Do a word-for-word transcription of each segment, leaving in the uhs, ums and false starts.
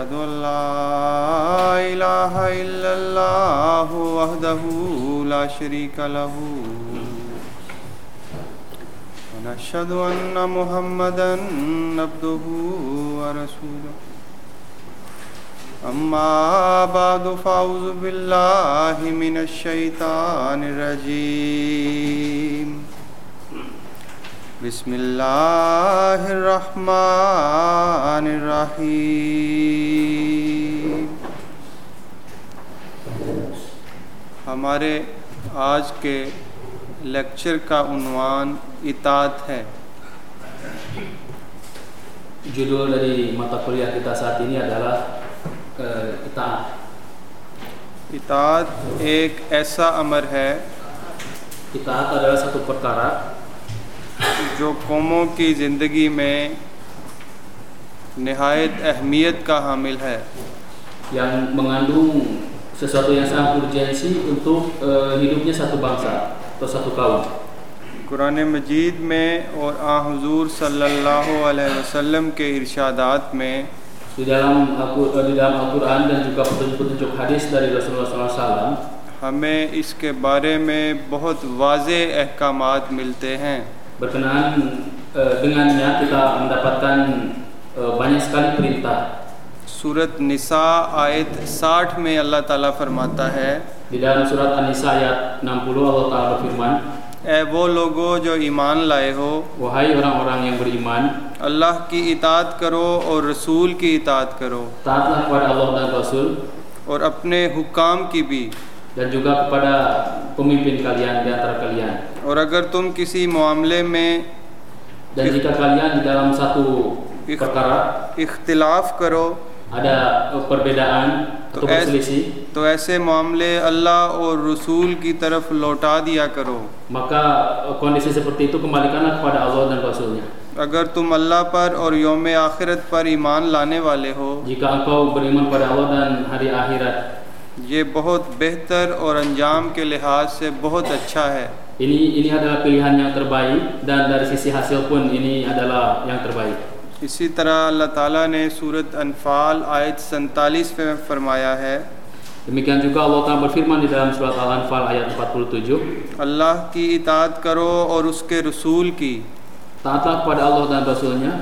أشهد أن لا إله إلا الله وحده لا شريك له ونشهد أن محمدا عبده ورسوله أما بعد فأعوذ بالله من الشيطان الرجيم بسم الله الرحمن الرحيم हमारे आज के लेक्चर का उन्वान इताअत है। Judul dari mata kuliah kita saat ini adalah uh, itaat. इताअत एक ऐसा अमर है Itaat adalah satu perkara जो कौमों की ज़िंदगी में निहायत अहमियत का हामिल है, yang mengandung sesuatu yang sangat urgensi untuk uh, hidupnya satu bangsa atau satu kaum. Quran मजीद में और आ हुजूर सल्लल्लाहु अलैहि वसल्लम के इरशादात में Di dalam di dalam Al-Quran dan juga petunjuk-petunjuk hadis dari Rasulullah shallallahu alaihi wasallam हमें इसके बारे में बहुत वाज़ेह अहकामात मिलते हैं। berkenaan uh, dengannya kita mendapatkan uh, banyak sekali perintah. सूरत निसा आयत साठ में अल्लाह ताला फरमाता है, Di dalam surat An-Nisa ayat enam puluh Allah Ta'ala berfirman, ए वो लोगों जो ईमान लाए हो, wahai orang-orang yang beriman, अल्लाह की इताअत करो और रसूल की इताअत करो taatlah kepada Allah dan Rasul और अपने हुक्काम की भी, dan juga kepada pemimpin kalian di antara kalian. और अगर तुम किसी मामले में Dan jika kalian di dalam satu perkara इख्तिलाफ करो ada perbedaan atau berselisih, तो ऐसे मामले अल्लाह और रसूल की तरफ लौटा दिया करो। maka kondisi seperti itu kembalikanlah kepada Allah dan Rasulnya. अगर तुम अल्लाह पर और यौम आखिरत पर ईमान लाने वाले हो, Jika engkau beriman pada Allah dan hari akhirat, ये बहुत बेहतर और अंजाम के लिहाज से बहुत अच्छा है। ini ini adalah pilihan yang terbaik dan dari sisi hasil pun ini adalah yang terbaik. इसी तरह अल्लाह ताला ने सूरत अनफाल आयत सैंतालीस में फरमाया है, Demikian juga Allah Ta'ala berfirman di dalam surat Al-Anfal ayat empat puluh tujuh, अल्लाह की इताअत करो और उसके रसूल की, taatlah kepada Allah dan Rasulnya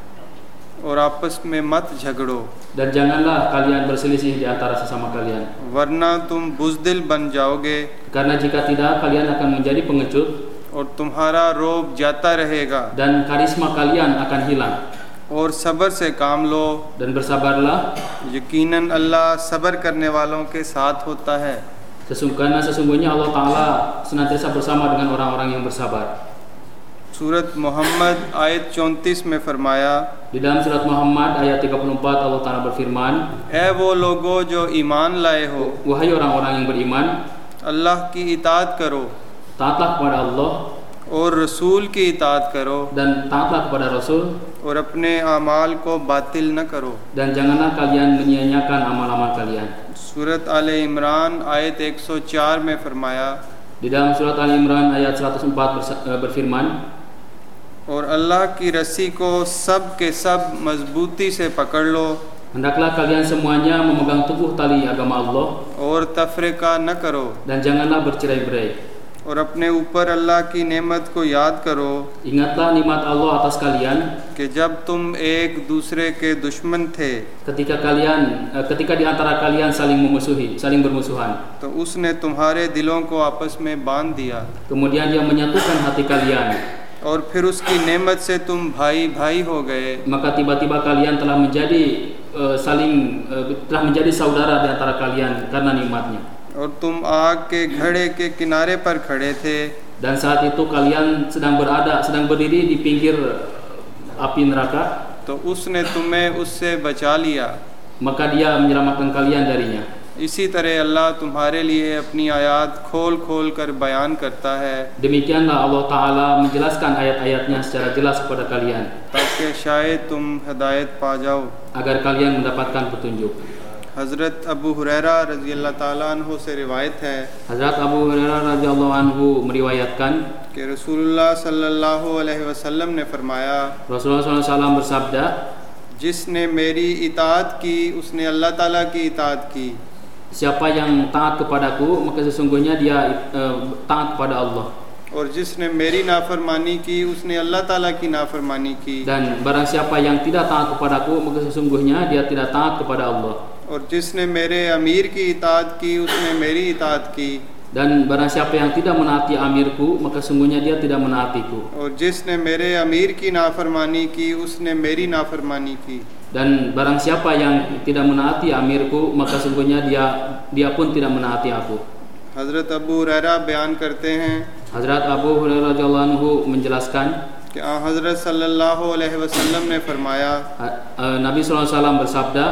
और आपस में मत झगड़ो, dan janganlah kalian berselisih di antara sesama kalian. वरना तुम बुज़दिल बन जाओगे Karena jika tidak kalian akan menjadi pengecut और तुम्हारा रोब जाता रहेगा। dan karisma kalian akan hilang. और सब्र से काम लो, Dan bersabarlah, यकीनन अल्लाह सब्र करने वालों के साथ होता है। sesungguhnya karena sesungguhnya Allah Ta'ala senantiasa bersama dengan orang-orang yang bersabar. सूरत मोहम्मद आयत चौंतीस में फरमाया, Di dalam surat Muhammad ayat tiga puluh empat Allah Ta'ala berfirman, ए वो लोगों जो ईमान लाए हो, wahai orang-orang yang beriman, अल्लाह की इताअत करो taatlah kepada Allah और रसूल की इताअत करो dan taatlah kepada Rasul, और अपने अमाल को बातिल न करो। dan janganlah kalian menyia-nyiakan amal-amal kalian. सूरत आले इमरान आयत एक सौ चार में फरमाया, Di dalam surat Al-Imran ayat seratus empat berfirman, और अल्लाह की रस्सी को सब के सब मजबूती से पकड़ लो hendaklah kalian semuanya memegang teguh tali agama Allah और तफरीका न करो, dan janganlah bercerai-berai. और अपने ऊपर अल्लाह की नेमत को याद करो Ingatlah nikmat Allah atas kalian कि जब तुम एक दूसरे के दुश्मन थे, ketika kalian eh, ketika di antara kalian saling memusuhi, saling bermusuhan. तो उसने तुम्हारे दिलों को आपस में बांध दिया Kemudian Dia menyatukan hati kalian, और फिर उसकी नेमत से तुम भाई भाई हो गए, maka tiba-tiba kalian telah menjadi eh, saling eh, telah menjadi saudara di antara kalian karena nikmatnya. और तुम आग के घड़े के किनारे पर खड़े थे, Dan saat itu kalian sedang berada, sedang berdiri di pinggir api neraka, तो उसने तुम्हें उससे बचा लिया। maka Dia menyelamatkan kalian darinya. इसी तरह अल्लाह तुम्हारे लिए अपनी आयात खोल खोल कर बयान करता है, Demikianlah Allah Ta'ala menjelaskan ayat-ayatnya secara jelas kepada kalian, ताकि शायद तुम हिदायत पा जाओ। agar kalian mendapatkan petunjuk. हज़रत अबू हुरैरा रज़ी अल्लाह ताला अन्हु से रिवायत है Hazrat Abu Hurairah radhiyallahu anhu meriwayatkan कि रसूलुल्लाह सल्लल्लाहु अलैहि वसल्लम ने फरमाया, Rasulullah shallallahu alaihi wasallam bersabda, जिसने मेरी इताअत की उसने अल्लाह ताला की इताअत की. Siapa yang taat kepadaku maka sesungguhnya dia uh, taat kepada Allah. और जिसने मेरी नाफरमानी की उसने अल्लाह ताला की नाफरमानी की. Dan barang siapa yang tidak taat kepadaku maka sesungguhnya dia tidak taat kepada Allah. और जिसने मेरे अमीर की इताअत की उसने मेरी इताअत की. Dan barang siapa yang tidak menaati amirku maka sungguhnya dia tidak menaatiku. और जिसने मेरे अमीर की नाफरमानी की उसने मेरी नाफरमानी की. Dan barang siapa yang tidak menaati amirku maka sungguhnya dia dia pun tidak menaati aku. हज़रत अबू हुरैरा बयान करते हैं Hazrat Abu Hurairah radhiyallahu anhu menjelaskan कि आ हज़रत सल्लल्लाहु अलैहि वसल्लम ने फरमाया, Nabi sallallahu alaihi wasallam bersabda,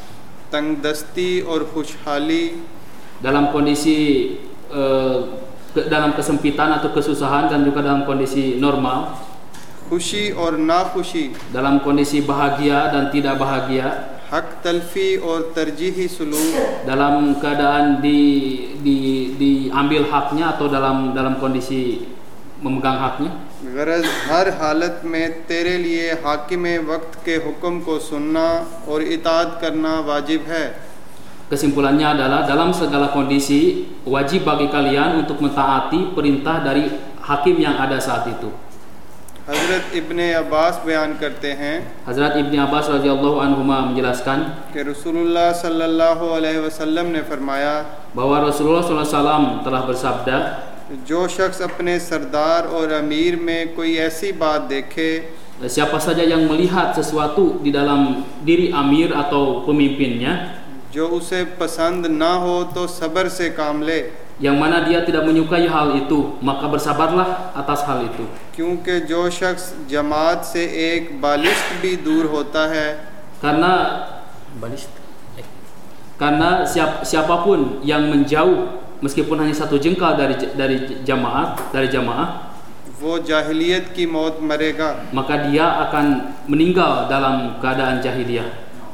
तंगदस्ती और खुशहाली dalam kondisi uh, ke, dalam kesempitan atau kesusahan dan juga dalam kondisi normal, खुशी और नाखुशी, dalam kondisi bahagia dan tidak bahagia, हक तलफी और तरजीही सुलूक, dalam keadaan di di diambil haknya atau dalam dalam kondisi memegang haknya. गरज हर हालत में तेरे लिए हाकिम वक्त के हुक्म को सुनना और इताअत करना वाजिब है. Kesimpulannya adalah dalam segala kondisi wajib bagi kalian untuk mentaati perintah dari hakim yang ada saat itu. हज़रत इब्ने अब्बास बयान करते हैं Hazrat Ibni Abbas radhiyallahu anhuma menjelaskan कि रसूलुल्लाह सल्लल्लाहु अलैहि वसल्लम ने फरमाया, bahwa Rasulullah sallallahu alaihi wasallam telah bersabda, जो शख्स अपने सरदार और अमीर में कोई ऐसी बात देखे siapa saja yang melihat sesuatu di dalam diri amir atau pemimpinnya जो उसे पसंद ना हो तो सब्र से काम ले, yang mana dia tidak menyukai hal itu, maka bersabarlah atas hal itu. क्योंकि जो शख्स जमात से एक बालिश्त भी दूर होता है, Karena balist eh, karena siap, siapapun yang menjauh meskipun hanya satu jengkal dari dari jamaah dari jamaah, वो जाहिलियत की मौत मरेगा. maka dia akan meninggal dalam keadaan jahiliyah.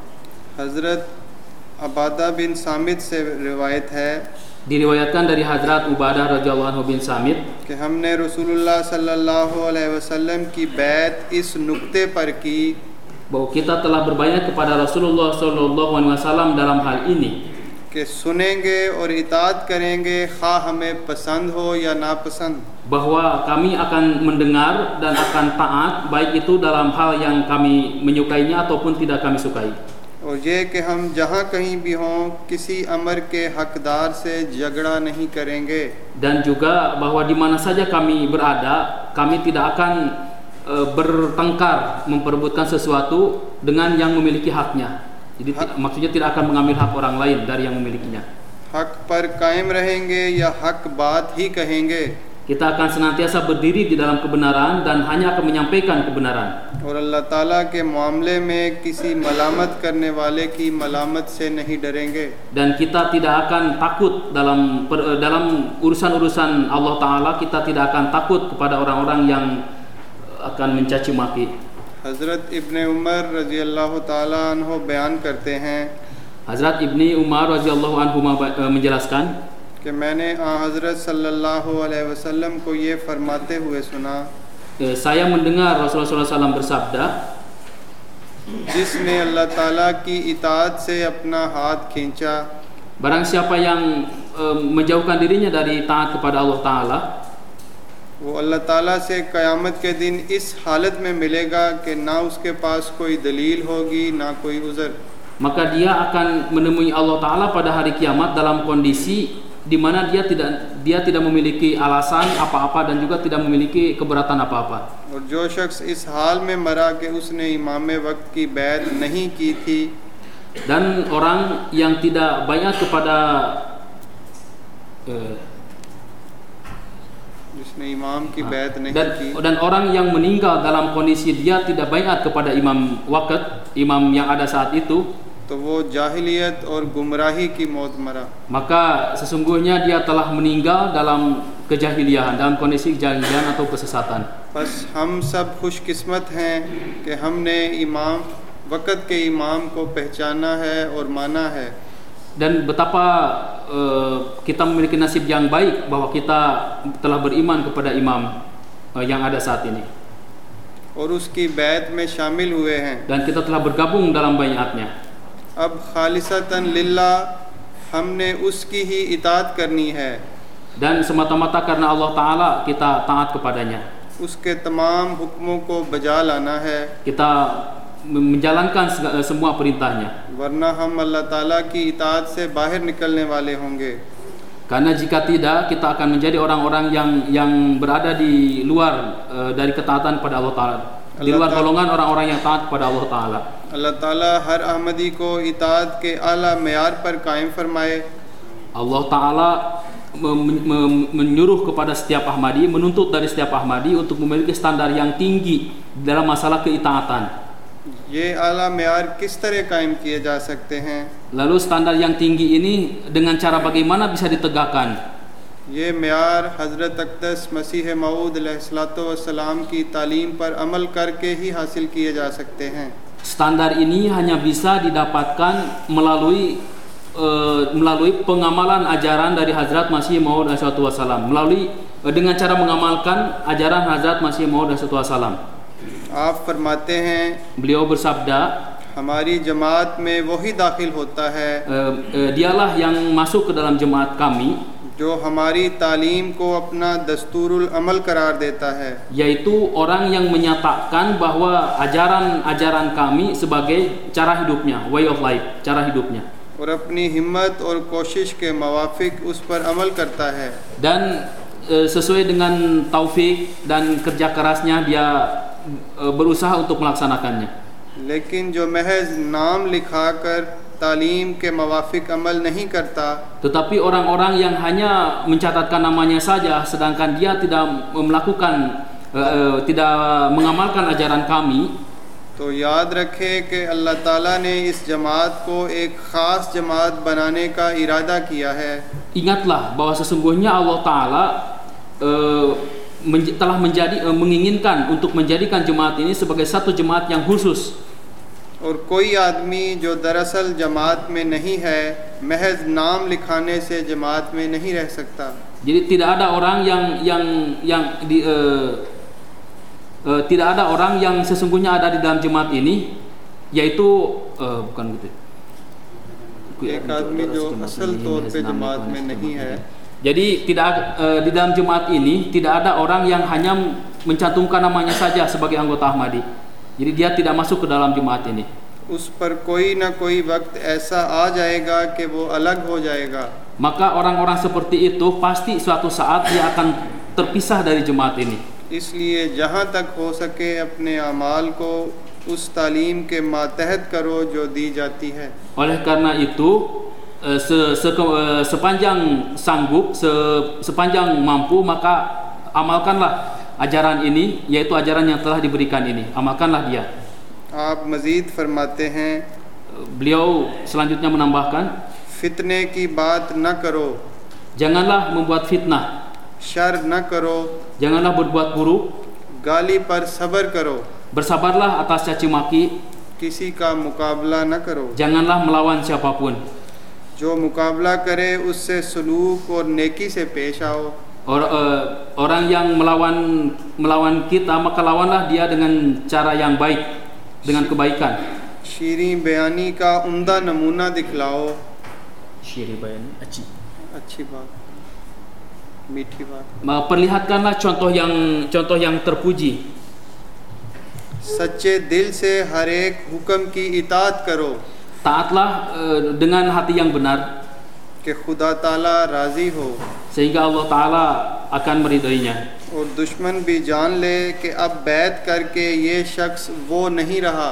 हज़रत अबादा बिन सामित से रिवायत है Diriwayatkan dari Hazrat Ubadah radhiyallahu anhu bin Samit कि हमने रसूलुल्लाह सल्लल्लाहु अलैहि वसल्लम की बैत इस नुक्ते पर की bahwa kita telah berbayat kepada Rasulullah sallallahu alaihi wasallam dalam hal ini, कि सुनेंगे और इताअत करेंगे खा हमें पसंद हो या नापसंद. bahwa kami akan mendengar dan akan taat baik itu dalam hal yang kami menyukainya ataupun tidak kami sukai. और ये कि हम जहाँ कहीं भी हों किसी अमर के हकदार से झगड़ा नहीं करेंगे. Dan juga bahwa di mana saja kami berada, kami tidak akan e, bertengkar memperebutkan sesuatu dengan yang memiliki haknya. Jadi hak, maksudnya tidak akan mengambil hak orang lain dari yang memilikinya. हक पर कायम रहेंगे या हक बात ही कहेंगे. Kita akan senantiasa berdiri di dalam kebenaran dan hanya akan menyampaikan kebenaran. और अल्लाह ताला के मामले में किसी मलामत करने वाले की मलामत से नहीं डरेंगे. Dan kita tidak akan takut dalam dalam urusan-urusan Allah Ta'ala, kita tidak akan takut kepada orang-orang yang akan mencaci maki. हज़रत इब्ने उमर रज़ियल्लाहु ताला अन्हु बयान करते हैं Hazrat Ibni Umar radhiyallahu anhu menjelaskan कि मैंने आ हज़रत सल्लल्लाहु अलैहि वसल्लम को ये फरमाते हुए सुना, saya mendengar Rasulullah sallallahu alaihi wasallam bersabda, जिसने अल्लाह ताला की इताअत से अपना हाथ खींचा, barang siapa yang e, menjauhkan dirinya dari taat kepada Allah Ta'ala, वो अल्लाह ताला से क़यामत के दिन इस हालत में मिलेगा कि ना उसके पास कोई दलील होगी ना कोई उज़र. maka dia akan menemui Allah Ta'ala pada hari kiamat dalam kondisi di mana dia tidak dia tidak memiliki alasan apa-apa dan juga tidak memiliki keberatan apa-apa. और जो शख्स इस हाल में मरा कि उसने इमाम वक्त की बैत नहीं की थी, dan orang yang tidak bayat kepada eh, जिसने इमाम की बैत नहीं dan, की, dan orang yang meninggal dalam kondisi dia tidak bayat kepada imam waqt, imam yang ada saat itu, तो वो जाहिलियत और गुमराही की मौत मरा. maka sesungguhnya dia telah meninggal dalam kejahiliahan, dalam kondisi kejahilian atau kesesatan. बस हम सब खुशकिस्मत हैं कि हमने इमाम वक़्त के इमाम को पहचाना है और माना है. Dan betapa uh, kita memiliki nasib yang baik bahwa kita telah beriman kepada imam uh, yang ada saat ini. और उसकी बैत में शामिल हुए हैं। dan kita telah bergabung dalam baiatnya. अब खालिसतन लिल्लाह हमने उसकी ही इताअत करनी है, dan semata-mata karena Allah Ta'ala kita taat kepadanya. उसके तमाम हुक्मों को बजा लाना है, Kita menjalankan sega- semua perintahnya. वरना हम अल्लाह ताला की इताअत से बाहर निकलने वाले होंगे। Karena jika tidak, kita akan menjadi orang-orang yang yang berada di luar uh, dari ketaatan pada Allah Ta'ala, di luar golongan orang-orang yang taat kepada Allah Ta'ala. अल्लाह ताला हर अहमदी को इताअत के आला मेयार पर कायम फरमाए। Allah Ta'ala mem- mem- menyuruh kepada setiap Ahmadi, menuntut dari setiap Ahmadi untuk memiliki standar yang tinggi dalam masalah keitaatan. ये आला मेयार किस तरह कायम किए जा सकते हैं? Lalu standar yang tinggi ini dengan cara bagaimana bisa ditegakkan? ये मेयार हज़रत अक़दस मसीह मऊद अलैहिस्सलातु वस्सलाम की तालीम पर अमल करके ही हासिल किए जा सकते हैं। Standar ini hanya bisa didapatkan melalui uh, melalui pengamalan ajaran dari Hazrat Masih Maud alaihi wasallam, melalui uh, dengan cara mengamalkan ajaran Hazrat Masih Maud alaihi wasallam. आप फरमाते हैं, Beliau bersabda, हमारी जमात में वही दाखिल होता है uh, uh, dialah yang masuk ke dalam jemaat kami, जो हमारी तालीम को अपना दस्तूरुल अमल करार देता है, yaitu orang yang menyatakan bahwa ajaran-ajaran kami sebagai cara hidupnya, way of life, cara hidupnya, और अपनी हिम्मत और कोशिश के मुवाफिक उस पर अमल करता है। dan e, sesuai dengan taufik dan kerja kerasnya dia e, berusaha untuk melaksanakannya. लेकिन जो महज नाम लिखाकर तालीम के मुवाफिक अमल नहीं करता, Tetapi orang-orang yang hanya mencatatkan namanya saja sedangkan dia tidak melakukan e, e, tidak mengamalkan ajaran kami, तो याद रखे कि अल्लाह ताला ने इस जमात को एक ख़ास जमात बनाने का इरादा किया है। ingatlah bahwa sesungguhnya Allah Ta'ala e, menj- telah menjadi e, menginginkan untuk menjadikan jemaat ini sebagai satu jemaat yang khusus. और कोई आदमी जो दरअसल जमात में नहीं है, महज नाम लिखाने से जमात में नहीं रह सकता। Jadi tidak ada orang yang yang yang di, uh, uh, tidak ada orang yang sesungguhnya ada di dalam jemaat ini, yaitu uh, bukan gitu. एक आदमी जो असल तौर पे जमात में नहीं है, Jadi tidak uh, di dalam jemaat ini tidak ada orang yang hanya mencantumkan namanya saja sebagai anggota Ahmadi. Jadi dia tidak masuk ke dalam jemaat ini. उस पर कोई ना कोई वक्त ऐसा आ जाएगा कि वो अलग हो जाएगा। Maka orang-orang seperti itu pasti suatu saat dia akan terpisah dari jemaat ini. इसलिए जहाँ तक हो सके अपने अमाल को उस तालीम के मातहत करो जो दी जाती है। Oleh karena itu se, se, sepanjang sanggup, se, sepanjang mampu, maka amalkanlah ajaran ini, yaitu ajaran yang telah diberikan ini. Amalkanlah dia. आप मज़ीद फरमाते हैं, Beliau selanjutnya menambahkan, फितने की बात न करो, janganlah membuat fitnah, शर न करो, janganlah berbuat buruk, गाली पर सब्र करो, bersabarlah atas caci maki, किसी का मुकाबला न करो, janganlah melawan siapapun. जो मुकाबला करे उससे सलूक और नेकी से पेश आओ। Or, uh, orang yang melawan melawan kita, maka lawanlah dia dengan cara yang baik, dengan kebaikan. शीरी बयानी का उम्दा नमूना दिखलाओ। Syiri bayani, aci. अच्छी बात, मीठी बात। Perlihatkanlah contoh yang contoh yang terpuji. सच्चे दिल से हर एक हुक्म की इताअत करो Taatlah uh, dengan hati yang benar कि खुदा ताला राज़ी हो, sehingga Allah Ta'ala akan meridainya. और दुश्मन भी जान ले कि अब बैत करके ये शख्स वो नहीं रहा।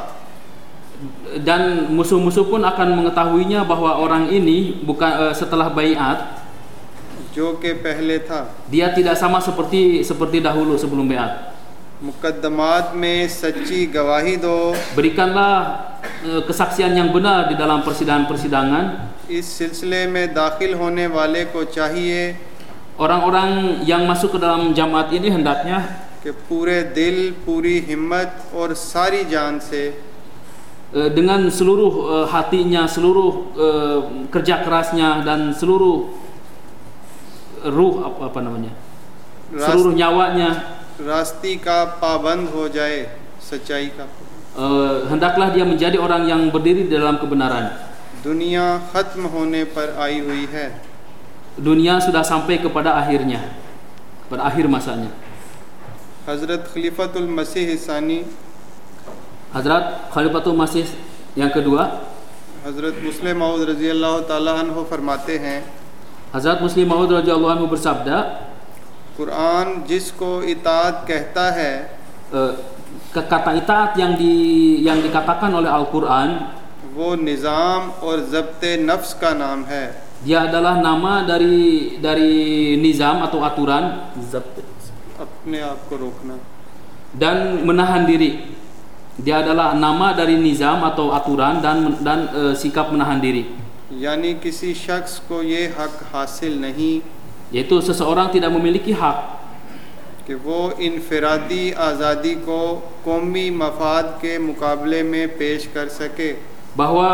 Dan musuh-musuh pun akan mengetahuinya bahwa orang ini bukan uh, setelah baiat, जो कि पहले था। dia tidak sama seperti seperti dahulu sebelum baiat. मुकद्दमात में सच्ची गवाही दो। Berikanlah uh, kesaksian yang benar di dalam persidangan-persidangan. इस सिलसिले में दाखिल होने वाले को चाहिए Orang-orang yang masuk ke dalam jamaat ini hendaknya कि पूरे दिल, पूरी हिम्मत और सारी जान से uh, dengan seluruh uh, hatinya, seluruh uh, kerja kerasnya dan seluruh ruh apa, apa namanya? Seluruh nyawanya रास्ती का पाबंद हो जाए, सच्चाई का। uh, hendaklah dia menjadi orang yang berdiri di dalam kebenaran. दुनिया खत्म होने पर आई हुई है। Dunia sudah sampai kepada akhirnya, pada akhir masanya. हज़रत खलीफतुल मसीह सानी, Hazrat Khalifatul Masih yang kedua, हज़रत मुस्लिम मऊद रज़ी अल्लाह ताला अन्हु फरमाते हैं, Hazrat Muslim Maud radhiyallahu anhu bersabda, Quran जिसको इताअत कहता है, uh, kata itaat yang di yang dikatakan oleh Al-Qur'an, वो निज़ाम और ज़ब्ते नफ्स का नाम है। dia adalah nama dari dari nizam atau aturan, अपने आप को रोकना, dan menahan diri. Dia adalah nama dari nizam atau aturan dan dan uh, sikap menahan diri. यानी किसी शख्स को ये हक हासिल नहीं Yaitu seseorang tidak memiliki hak कि वो इनफरादी आज़ादी को कौमी मफाद के मुकाबले में पेश कर सके, bahwa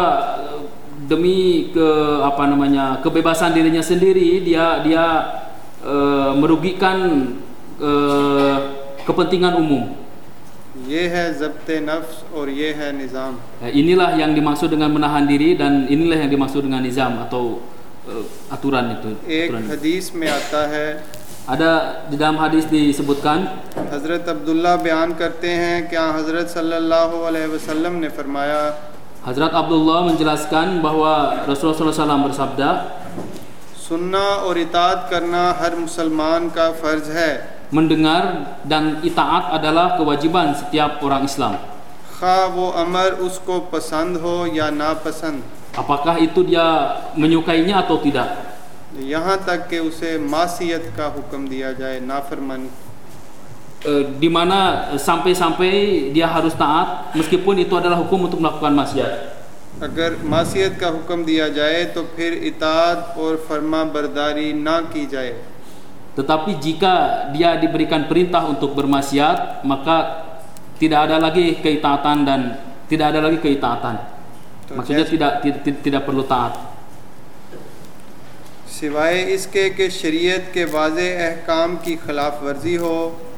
demi ke apa namanya kebebasan dirinya sendiri dia dia uh, merugikan uh, kepentingan umum. ये है ज़ब्ते नफ्स और ये है निज़ाम। Inilah yang dimaksud dengan menahan diri dan inilah yang dimaksud dengan nizam atau uh, aturan itu. एक Aturan. हदीस में आता है, Ada di dalam hadis disebutkan, हज़रत अब्दुल्ला बयान करते हैं कि हज़रत सल्लल्लाहु अलैहि वसल्लम ने फरमाया, Hazrat Abdullah menjelaskan bahwa Rasulullah shallallahu alaihi wasallam bersabda, सुनना और इताअत करना हर मुसलमान का फ़र्ज़ है, mendengar dan itaat adalah kewajiban setiap orang Islam. खा वो अमर उसको पसंद हो या नापसंद, Apakah itu dia menyukainya atau tidak. यहाँ तक कि उसे मासियत का हुक्म दिया जाए, नाफरमानी। E, di mana sampai-sampai dia harus taat meskipun itu adalah hukum untuk melakukan maksiat. अगर मासियत का हुक्म दिया जाए तो फिर इताअत और फरमा बरदारी ना की जाए। Tetapi jika dia diberikan perintah untuk bermaksiat, maka tidak ada lagi keitaatan dan tidak ada lagi keitaatan. Maksudnya tidak tidak, tidak perlu taat. सिवाय इसके कि शरीयत के वाज़े अहकाम की खिलाफ वर्जी हो,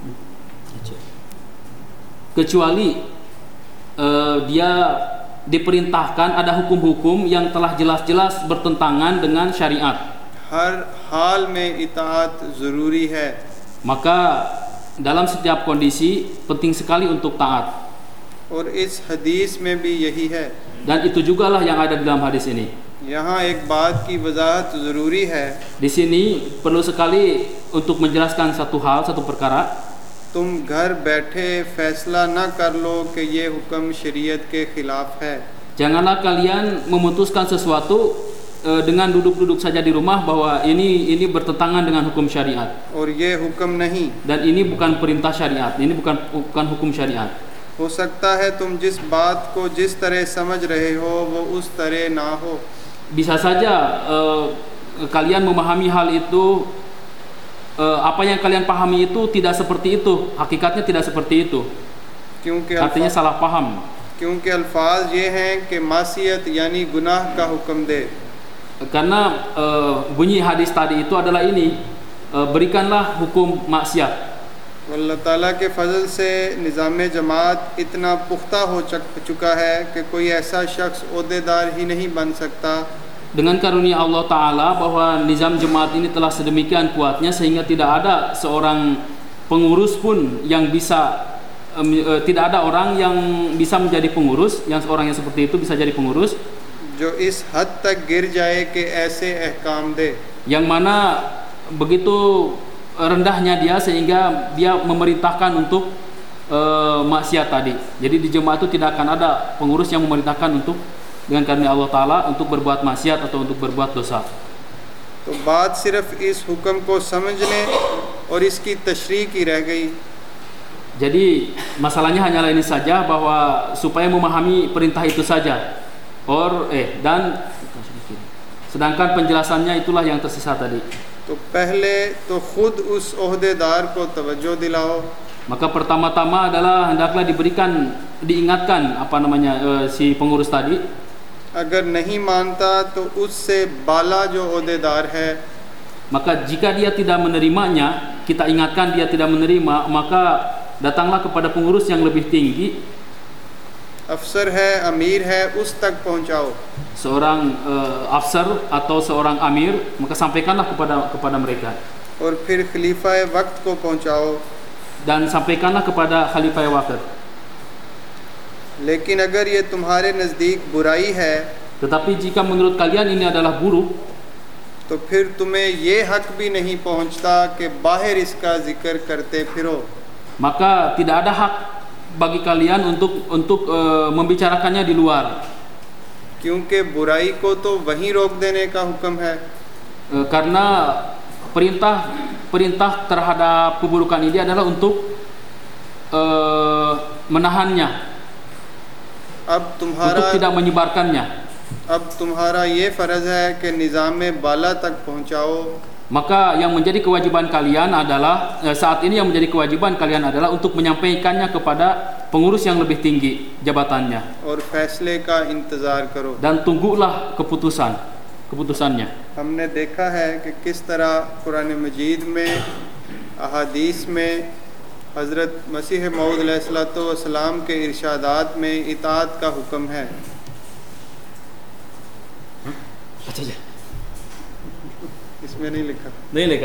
kecuali uh, dia diperintahkan ada hukum-hukum yang telah jelas-jelas bertentangan dengan syariat. हर हाल में इताअत ज़रूरी है, Maka dalam setiap kondisi penting sekali untuk taat. और इस हदीस में भी यही है। Dan itu jugalah yang ada di dalam hadis ini. यहाँ एक बात की वजाहत ज़रूरी है, Di sini perlu sekali untuk menjelaskan satu hal, satu perkara. तुम घर बैठे फैसला ना कर लो कि ये हुक्म शरीयत के ख़िलाफ़ है। Janganlah kalian memutuskan sesuatu uh, dengan duduk-duduk saja di rumah bahwa ini ini bertentangan dengan hukum syariat. और ये हुक्म नहीं, Dan ini bukan perintah syariat, ini bukan bukan hukum syariat. हो सकता है तुम जिस बात को जिस तरह समझ रहे हो वो उस तरह ना हो। Bisa saja uh, kalian memahami hal itu, uh, apa yang kalian pahami itu tidak seperti itu, hakikatnya tidak seperti itu. क्योंकि Artinya अल्फाज, salah paham. क्योंकि अल्फाज ये हैं कि मासियत यानी गुनाह का हुक्म दे। Karena uh, bunyi hadis tadi itu adalah ini, uh, berikanlah hukum maksiat. अल्लाह ताला के फजल से निज़ाम जमात इतना पुख्ता हो चुका है कि कोई ऐसा शख्स ओहदेदार ही नहीं बन सकता। Dengan karunia Allah Ta'ala bahwa nizam jemaat ini telah sedemikian kuatnya sehingga tidak ada seorang pengurus pun yang bisa um, uh, tidak ada orang yang bisa menjadi pengurus, yang seorang yang seperti itu bisa jadi pengurus जो इस हद तक गिर जाए कि ऐसे अहकाम दे, yang mana begitu rendahnya dia sehingga dia memerintahkan untuk uh, maksiat tadi. Jadi di jemaat itu tidak akan ada pengurus yang memerintahkan untuk dengan karunia Allah Ta'ala untuk berbuat maksiat atau untuk berbuat dosa. तो बात सिर्फ इस हुक्म को समझने और इसकी तशरीह की रह गई। Jadi masalahnya hanyalah ini saja, bahwa supaya memahami perintah itu saja. Or eh dan sedangkan penjelasannya itulah yang tersisa tadi. तो पहले तो खुद उस ओहदेदार को तवज्जो दिलाओ। Maka pertama-tama adalah hendaklah diberikan diingatkan apa namanya uh, si pengurus tadi. अगर नहीं मानता तो उससे बाला जो ओहदेदार है, Maka jika dia tidak menerimanya, kita ingatkan dia tidak menerima, maka datanglah kepada pengurus yang lebih tinggi, अफसर है, अमीर है, उस तक पहुंचाओ. seorang uh, afsar atau seorang amir, maka sampaikanlah kepada kepada mereka. और फिर खलीफा वक्त को पहुंचाओ. Dan sampaikanlah kepada khalifah waqt. लेकिन अगर ये तुम्हारे नज़दीक बुराई है, tetapi jika menurut kalian ini adalah buruk, तो फिर तुम्हें ये हक भी नहीं पहुंचता कि बाहर इसका जिक्र करते फिरो. maka tidak ada hak bagi kalian untuk untuk uh, membicarakannya di luar. क्योंकि बुराई को तो वहीं रोक देने का हुक्म है. Uh, karena perintah perintah terhadap keburukan ini adalah untuk uh, menahannya, अब तुम्हारा untuk tidak menyebarkannya. अब तुम्हारा ये फ़र्ज़ है कि निज़ाम बाला तक पहुँचाओ. Maka yang menjadi kewajiban kalian adalah eh, saat ini yang menjadi kewajiban kalian adalah untuk menyampaikannya kepada pengurus yang lebih tinggi jabatannya. और फैसले का इंतज़ार करो. Dan tunggulah keputusan keputusannya. हमने देखा है कि किस तरह कुरान मजीद में, अहादीस में हज़रत मसीह मऊद अलैहिस्सलातु वस्सलाम के इरशादात में इताअत का हुक्म है. अच्छा अच्छा इसमें नहीं लिखा नहीं लिखा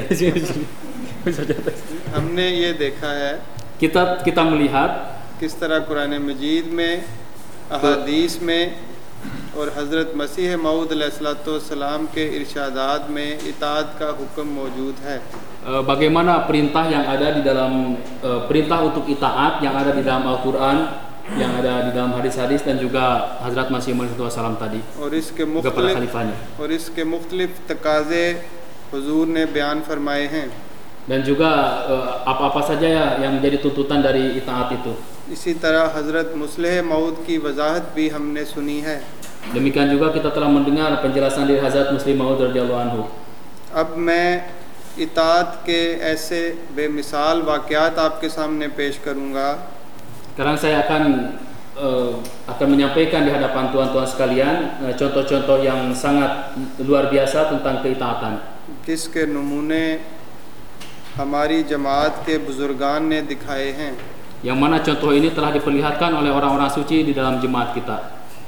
हमने ये देखा है kita kita melihat किस तरह कुरान मजीद में, अहादीस में और हज़रत मसीह मऊद अलैहिस्सलातु वस्सलाम के इरशादात में इताअत का हुक्म मौजूद है. bagaimana perintah yang ada di dalam uh, perintah untuk itaat yang ada di dalam Al-Quran, yang ada di dalam hadis-hadis, dan juga Hazrat Masih Maud Wasallam tadi, और इसके juga para मुख्तलिफ khalifahnya. और इसके मुख्तलिफ तकाज़े हुजूर ने बयान फरमाए हैं. Dan juga uh, apa-apa saja ya yang menjadi tuntutan dari itaat itu. इसी तरह हज़रत मुस्लिह मऊद की वजाहत भी हमने सुनी है. Demikian juga kita telah mendengar penjelasan dari Hazrat Muslim Maud radhiyallahu anhu. अब मैं इताअत के ऐसे बेमिसाल वाक़यात आपके सामने पेश करूँगा. Sekarang saya akan uh, akan menyampaikan di hadapan tuan-tuan sekalian uh, contoh-contoh yang sangat luar biasa tentang keitaatan. जिसके नमूने हमारी जमात के बुजुर्गान ने दिखाए हैं. Yang mana contoh ini telah diperlihatkan oleh orang-orang suci di dalam jemaat kita.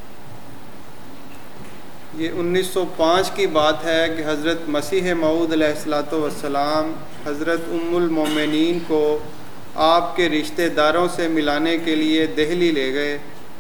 ये उन्नीस सौ पाँच की बात है कि हज़रत मसीह मऊद अलैहिस्सलातु वस्सलाम हज़रत उम्मुल मोमिनीन को आपके रिश्तेदारों से मिलाने के लिए दिल्ली ले गए.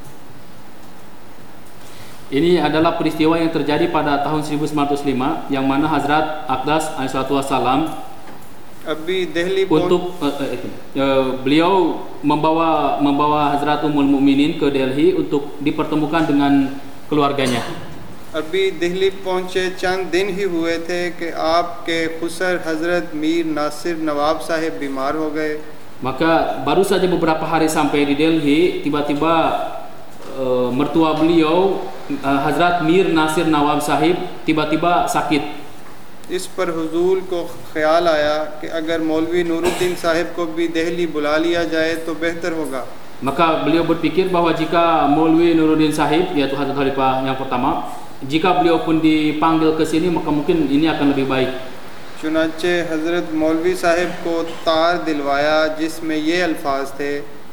Ini adalah peristiwa yang terjadi pada tahun seribu sembilan ratus lima, yang mana Hazrat Aqdas alaihissalatu wassalam अभी Delhi untuk uh, uh, uh, beliau membawa membawa Hazrat Ummul Mukminin ke Delhi untuk dipertemukan dengan keluarganya. अभी दिल्ली पहुँचे चंद दिन ही हुए थे कि आपके खुसर हज़रत मीर नासिर नवाब साहिब बीमार हो गए. Maka baru saja beberapa hari sampai di Delhi, tiba-tiba uh, mertua beliau uh, Hazrat Mir Nasir Nawab Sahib tiba-tiba sakit. इस पर हुजूर को ख्याल आया कि अगर मौलवी नूरुद्दीन साहिब को भी दिल्ली बुला लिया जाए तो बेहतर होगा. Maka beliau berpikir bahwa jika Maulwi Nuruddin Sahib, yaitu Hazrat Khalifah yang pertama, jika beliau pun dipanggil ke sini, maka mungkin ini akan lebih baik. चुनाचे हज़रत मौलवी साहिब को तार दिलवाया जिसमें ये अल्फाज थे.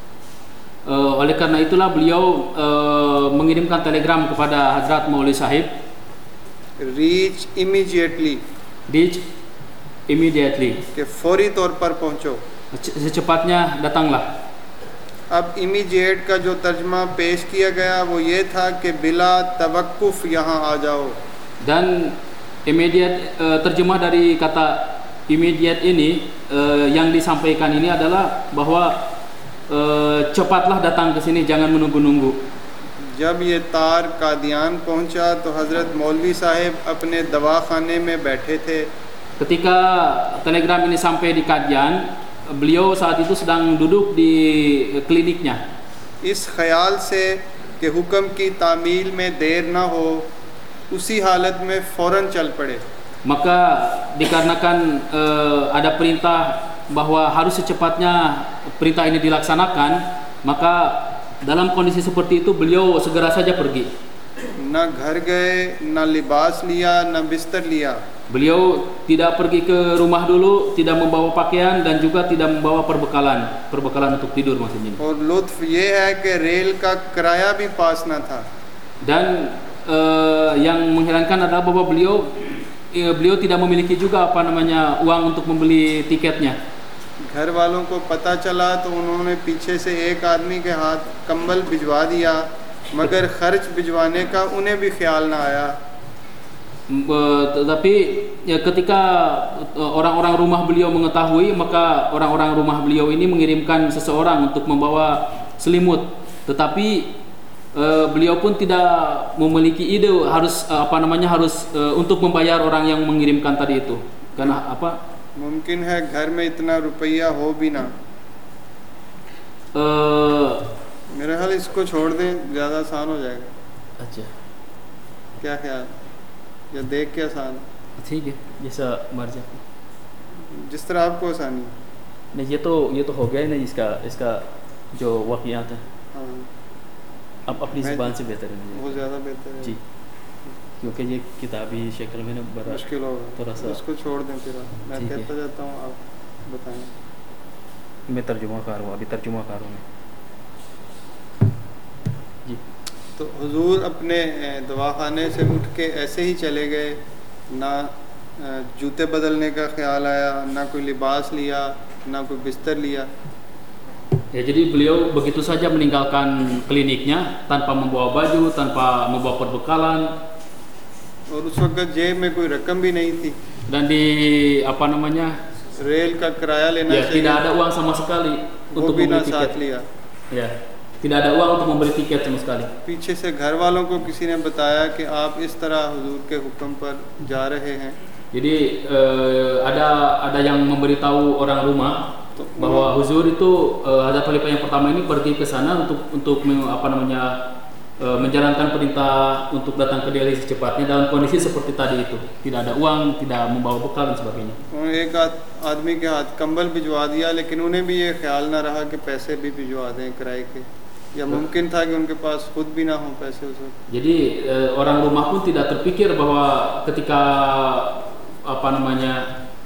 Uh, oleh karena itulah beliau uh, mengirimkan telegram kepada Hazrat Maulwi Sahib. Reach immediately, Reach immediately. कि फौरी तौर पर पहुंचो. Secepatnya datanglah. अब इमीडिएट का जो तर्जमा पेश किया गया वो ये था कि बिला तवक्कुफ यहाँ आ जाओ. Dan immediate uh, terjemah dari kata immediate ini uh, yang disampaikan ini adalah bahwa uh, cepatlah datang ke sini, jangan menunggu-nunggu. जब ये तार कादियान पहुंचा तो हज़रत मौलवी साहिब अपने दवाखाने में बैठे थे. Ketika telegram ini sampai di Kadian, beliau saat itu sedang duduk di kliniknya. इस ख्याल से कि हुक्म की तामील में देर ना हो, उसी हालत में फ़ौरन चल पड़े. Maka dikarenakan uh, ada perintah bahwa harus secepatnya perintah ini dilaksanakan, maka dalam kondisi seperti itu beliau segera saja pergi. ना घर गए, ना लिबास लिया, ना बिस्तर लिया. Beliau tidak pergi ke rumah dulu, tidak membawa pakaian dan juga tidak membawa perbekalan, perbekalan untuk tidur maksudnya. और लुत्फ ये है कि रेल का किराया भी पास ना था. Dan uh, yang mengherankan adalah bahwa beliau uh, beliau tidak memiliki juga apa namanya uang untuk membeli tiketnya. घर वालों को पता चला तो उन्होंने पीछे से एक आदमी के हाथ कंबल भिजवा दिया, मगर खर्च भिजवाने का उन्हें भी ख्याल ना आया. Tetapi ya, ketika orang-orang rumah beliau mengetahui, maka orang-orang rumah beliau ini mengirimkan seseorang untuk membawa selimut. Tetapi uh, beliau pun tidak memiliki ide harus uh, apa namanya harus uh, untuk membayar orang yang mengirimkan tadi itu. Karena apa? मुमकिन है घर में इतना रुपया हो भी ना. Uh, मेरे ख्याल इसको छोड़ दें, ज़्यादा आसान हो जाएगा. अच्छा, क्या ख्याल? या देख के आसान? ठीक है, जैसा मर्जी. जिस तरह आपको आसानी. नहीं, ये तो ये तो हो गया ना इसका इसका जो वाक़ियात है. हाँ. अब अपनी ज़ुबान से बेहतर है. वो ज़्यादा बेहतर है. जी, क्योंकि ये किताबी शक्ल में ना बड़ा मुश्किल होगा. थोड़ा सा इसको छोड़ दें फिर. मैं कहता जाता हूँ, आप बताएं. मैं तर्जुमाकार हूँ, अभी तर्जुमाकार हूँ मैं. जी. तो हुजूर अपने दवाखाने से उठ के ऐसे ही चले गए, ना जूते बदलने का ख्याल आया, ना कोई लिबास लिया, ना कोई बिस्तर लिया. Ya, jadi beliau begitu saja meninggalkan kliniknya tanpa membawa baju, tanpa membawa perbekalan. और उस वक्त जेब में कोई रकम भी नहीं थी. Dan di apa namanya rail का किराया लेना ya, चाहिए. tidak ada uang sama sekali वो untuk भी ना membeli साथ tiket. लिया. Ya, tidak ada uang untuk membeli tiket sama sekali. पीछे से घर वालों को किसी ने बताया कि आप इस तरह हुजूर के हुक्म पर जा रहे हैं. Jadi eh, ada ada yang memberitahu orang rumah bahwa huzur itu eh, Hadrat Khalifah yang pertama ini pergi ke sana untuk untuk apa namanya eh, menjalankan perintah untuk datang ke Delhi secepatnya dalam kondisi seperti tadi itu, tidak ada uang, tidak membawa bekal dan sebagainya. एक आदमी के हाथ कंबल भिजवा दिया, लेकिन उन्हें भी ये ख्याल ना रहा कि पैसे भी भिजवा दें किराए के, या मुमकिन था कि उनके पास खुद भी ना हो पैसे उस वक्त. Jadi eh, orang rumah pun tidak terpikir bahwa ketika apa namanya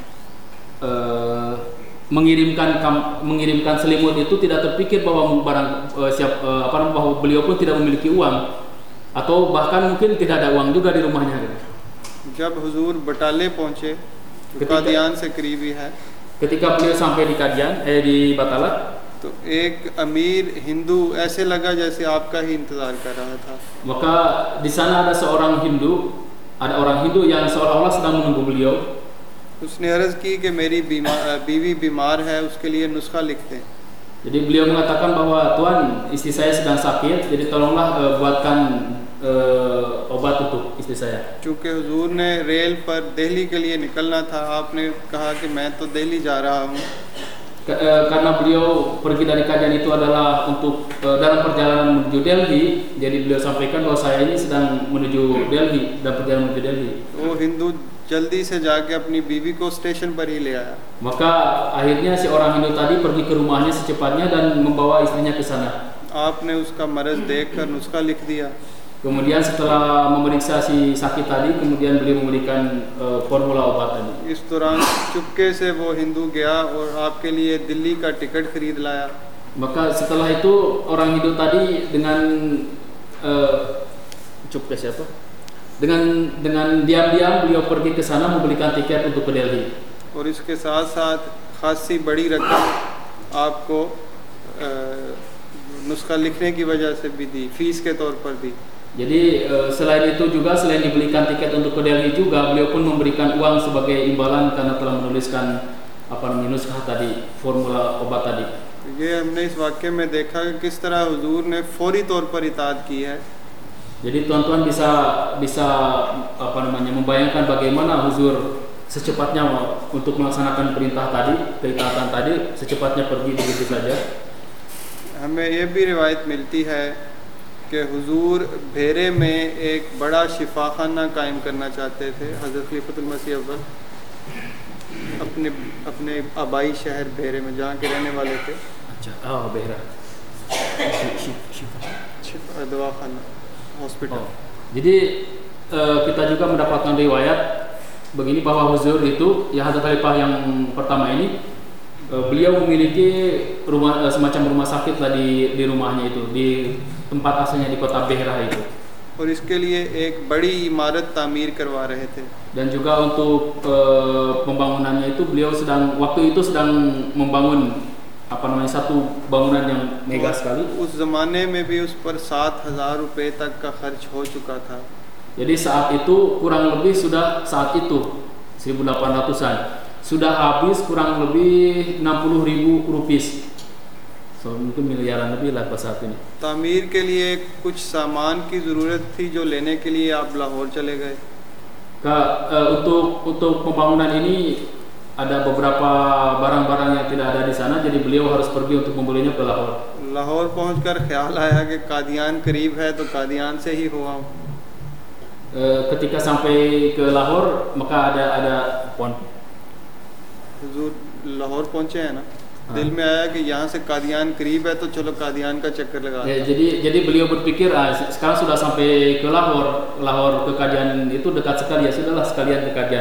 eh, mengirimkan kam, mengirimkan selimut itu tidak terpikir bahwa barang uh, siap uh, apa namanya bahwa beliau pun tidak memiliki uang atau bahkan mungkin tidak ada uang juga di rumahnya. जब हुजूर बटाले पहुंचे, कादियान से करीबी है. Ketika beliau sampai di Kadian eh di Batalat, तो एक अमीर हिंदू ऐसे लगा जैसे आपका ही इंतजार कर रहा था. Maka di sana ada seorang Hindu, ada orang Hindu yang seolah-olah sedang menunggu beliau. उसने अर्ज़ की कि मेरी बीमार बीवी बीमार है, उसके लिए नुस्खा लिख दें. Jadi beliau mengatakan bahwa Tuan, istri saya sedang sakit, jadi tolonglah uh, buatkan uh, obat untuk istri saya. चूँकि हुजूर ने रेल पर दिल्ली के लिए निकलना था, आपने कहा कि मैं तो दिल्ली जा रहा हूँ. Karena beliau pergi dari Kadian itu adalah untuk uh, dalam perjalanan menuju Delhi, jadi beliau sampaikan bahwa saya ini sedang menuju Delhi dan perjalanan menuju Delhi. वो हिंदू जल्दी से जाके अपनी बीवी को स्टेशन पर ही ले आया. Maka akhirnya si orang Hindu tadi pergi ke rumahnya secepatnya dan membawa istrinya ke sana. आपने उसका मरज़ देखकर नुस्खा लिख दिया. Kemudian setelah memeriksa si sakit tadi, kemudian beliau memberikan uh, formula obat tadi. इस दौरान चुपके से वो हिंदू गया और आपके लिए दिल्ली का टिकट खरीद लाया. Maka setelah itu orang Hindu tadi dengan uh, cupke siapa? Dengan dengan diam-diam beliau pergi ke sana membelikan tiket untuk ke Delhi. और इसके साथ-साथ खासी बड़ी रकम आपको नुस्खा लिखने की वजह से भी दी, फीस के तौर पर दी. Jadi selain itu juga, selain dibelikan tiket untuk ke Delhi juga, beliau pun memberikan uang sebagai imbalan karena telah menuliskan apa namanya nuskah tadi, formula obat tadi. ये हमने इस वाक्य में देखा कि किस तरह हुजूर ने फौरी तौर पर इताअत की है. Jadi tuan-tuan bisa bisa apa namanya membayangkan bagaimana huzur secepatnya untuk melaksanakan perintah tadi, keitaatan tadi, secepatnya pergi begitu saja. हमें ये भी रिवायत मिलती है कि हुजूर भेरे में एक बड़ा शिफाखाना कायम करना चाहते थे. हज़रत खलीफतुल मसीह अव्वल अपने अपने आबाई शहर भेरे में, जहाँ के रहने वाले थे. अच्छा, हाँ, भेरा, दवाखाना, hospital. Jadi uh, kita juga mendapatkan riwayat begini bahwa Huzur itu, ya Hazrat Khalifah yang pertama ini, uh, beliau memiliki rumah uh, semacam rumah sakit lah di di rumahnya itu, di tempat asalnya di kota Behrah itu. और इसके लिए एक बड़ी इमारत तामीर करवा रहे थे. Dan juga untuk uh, pembangunannya itu beliau sedang waktu itu sedang membangun apa namanya satu bangunan yang mega sekali. उस ज़माने में भी उस पर सात हजार रुपये तक का खर्च हो चुका था. Jadi saat itu kurang lebih sudah saat itu seribu delapan ratusan sudah habis kurang lebih enam puluh ribu rupiah. So mungkin miliaran lebih lah pas saat ini. तामीर के लिए कुछ सामान की ज़रूरत थी जो लेने के लिए आप लाहौर चले गए. Ka, uh, untuk untuk pembangunan ini ada beberapa barang-barang yang tidak ada di sana, jadi beliau harus pergi untuk membelinya ke Lahore. Lahore पहुंचकर ख्याल आया कि कादियान करीब है तो कादियान से ही हुआ. Uh, ketika sampai ke Lahore maka ada ada pon. हुजूर लाहौर पहुंचे हैं ना, दिल में आया कि यहाँ से कादियान करीब है तो चलो कादियान का चक्कर लगा. Ya, jadi jadi beliau berpikir ah, sekarang sudah sampai ke Lahore, Lahore ke Qadian itu dekat sekali, ya sudahlah sekalian ke Qadian.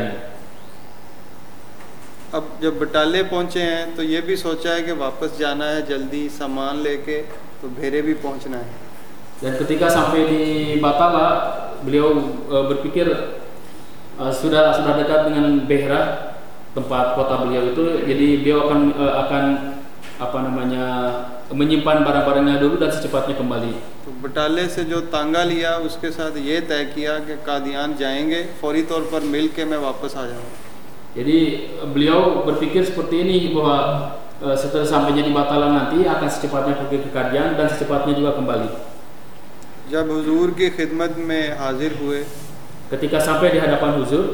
अब जब बटाले पहुंचे हैं तो ये भी सोचा है कि वापस जाना है जल्दी सामान लेके, तो भेरे भी पहुंचना है. Dan ketika sampai di Batala, beliau uh, berpikir uh, sudah sudah dekat dengan Behrah, tempat kota beliau itu, jadi beliau akan uh, akan apa namanya menyimpan barang-barangnya dulu dan secepatnya kembali. तो बटाले से जो तांगा लिया उसके साथ ये तय किया कि कादियान जाएंगे, फौरी तौर पर मिल के मैं वापस आ जाऊँगा. Jadi beliau berpikir seperti ini bahwa uh, setelah sampainya di Batala nanti akan secepatnya pergi ke Qadian dan secepatnya juga kembali. जब हुजूर की खिदमत में हाजिर हुए, ketika sampai di hadapan Huzur,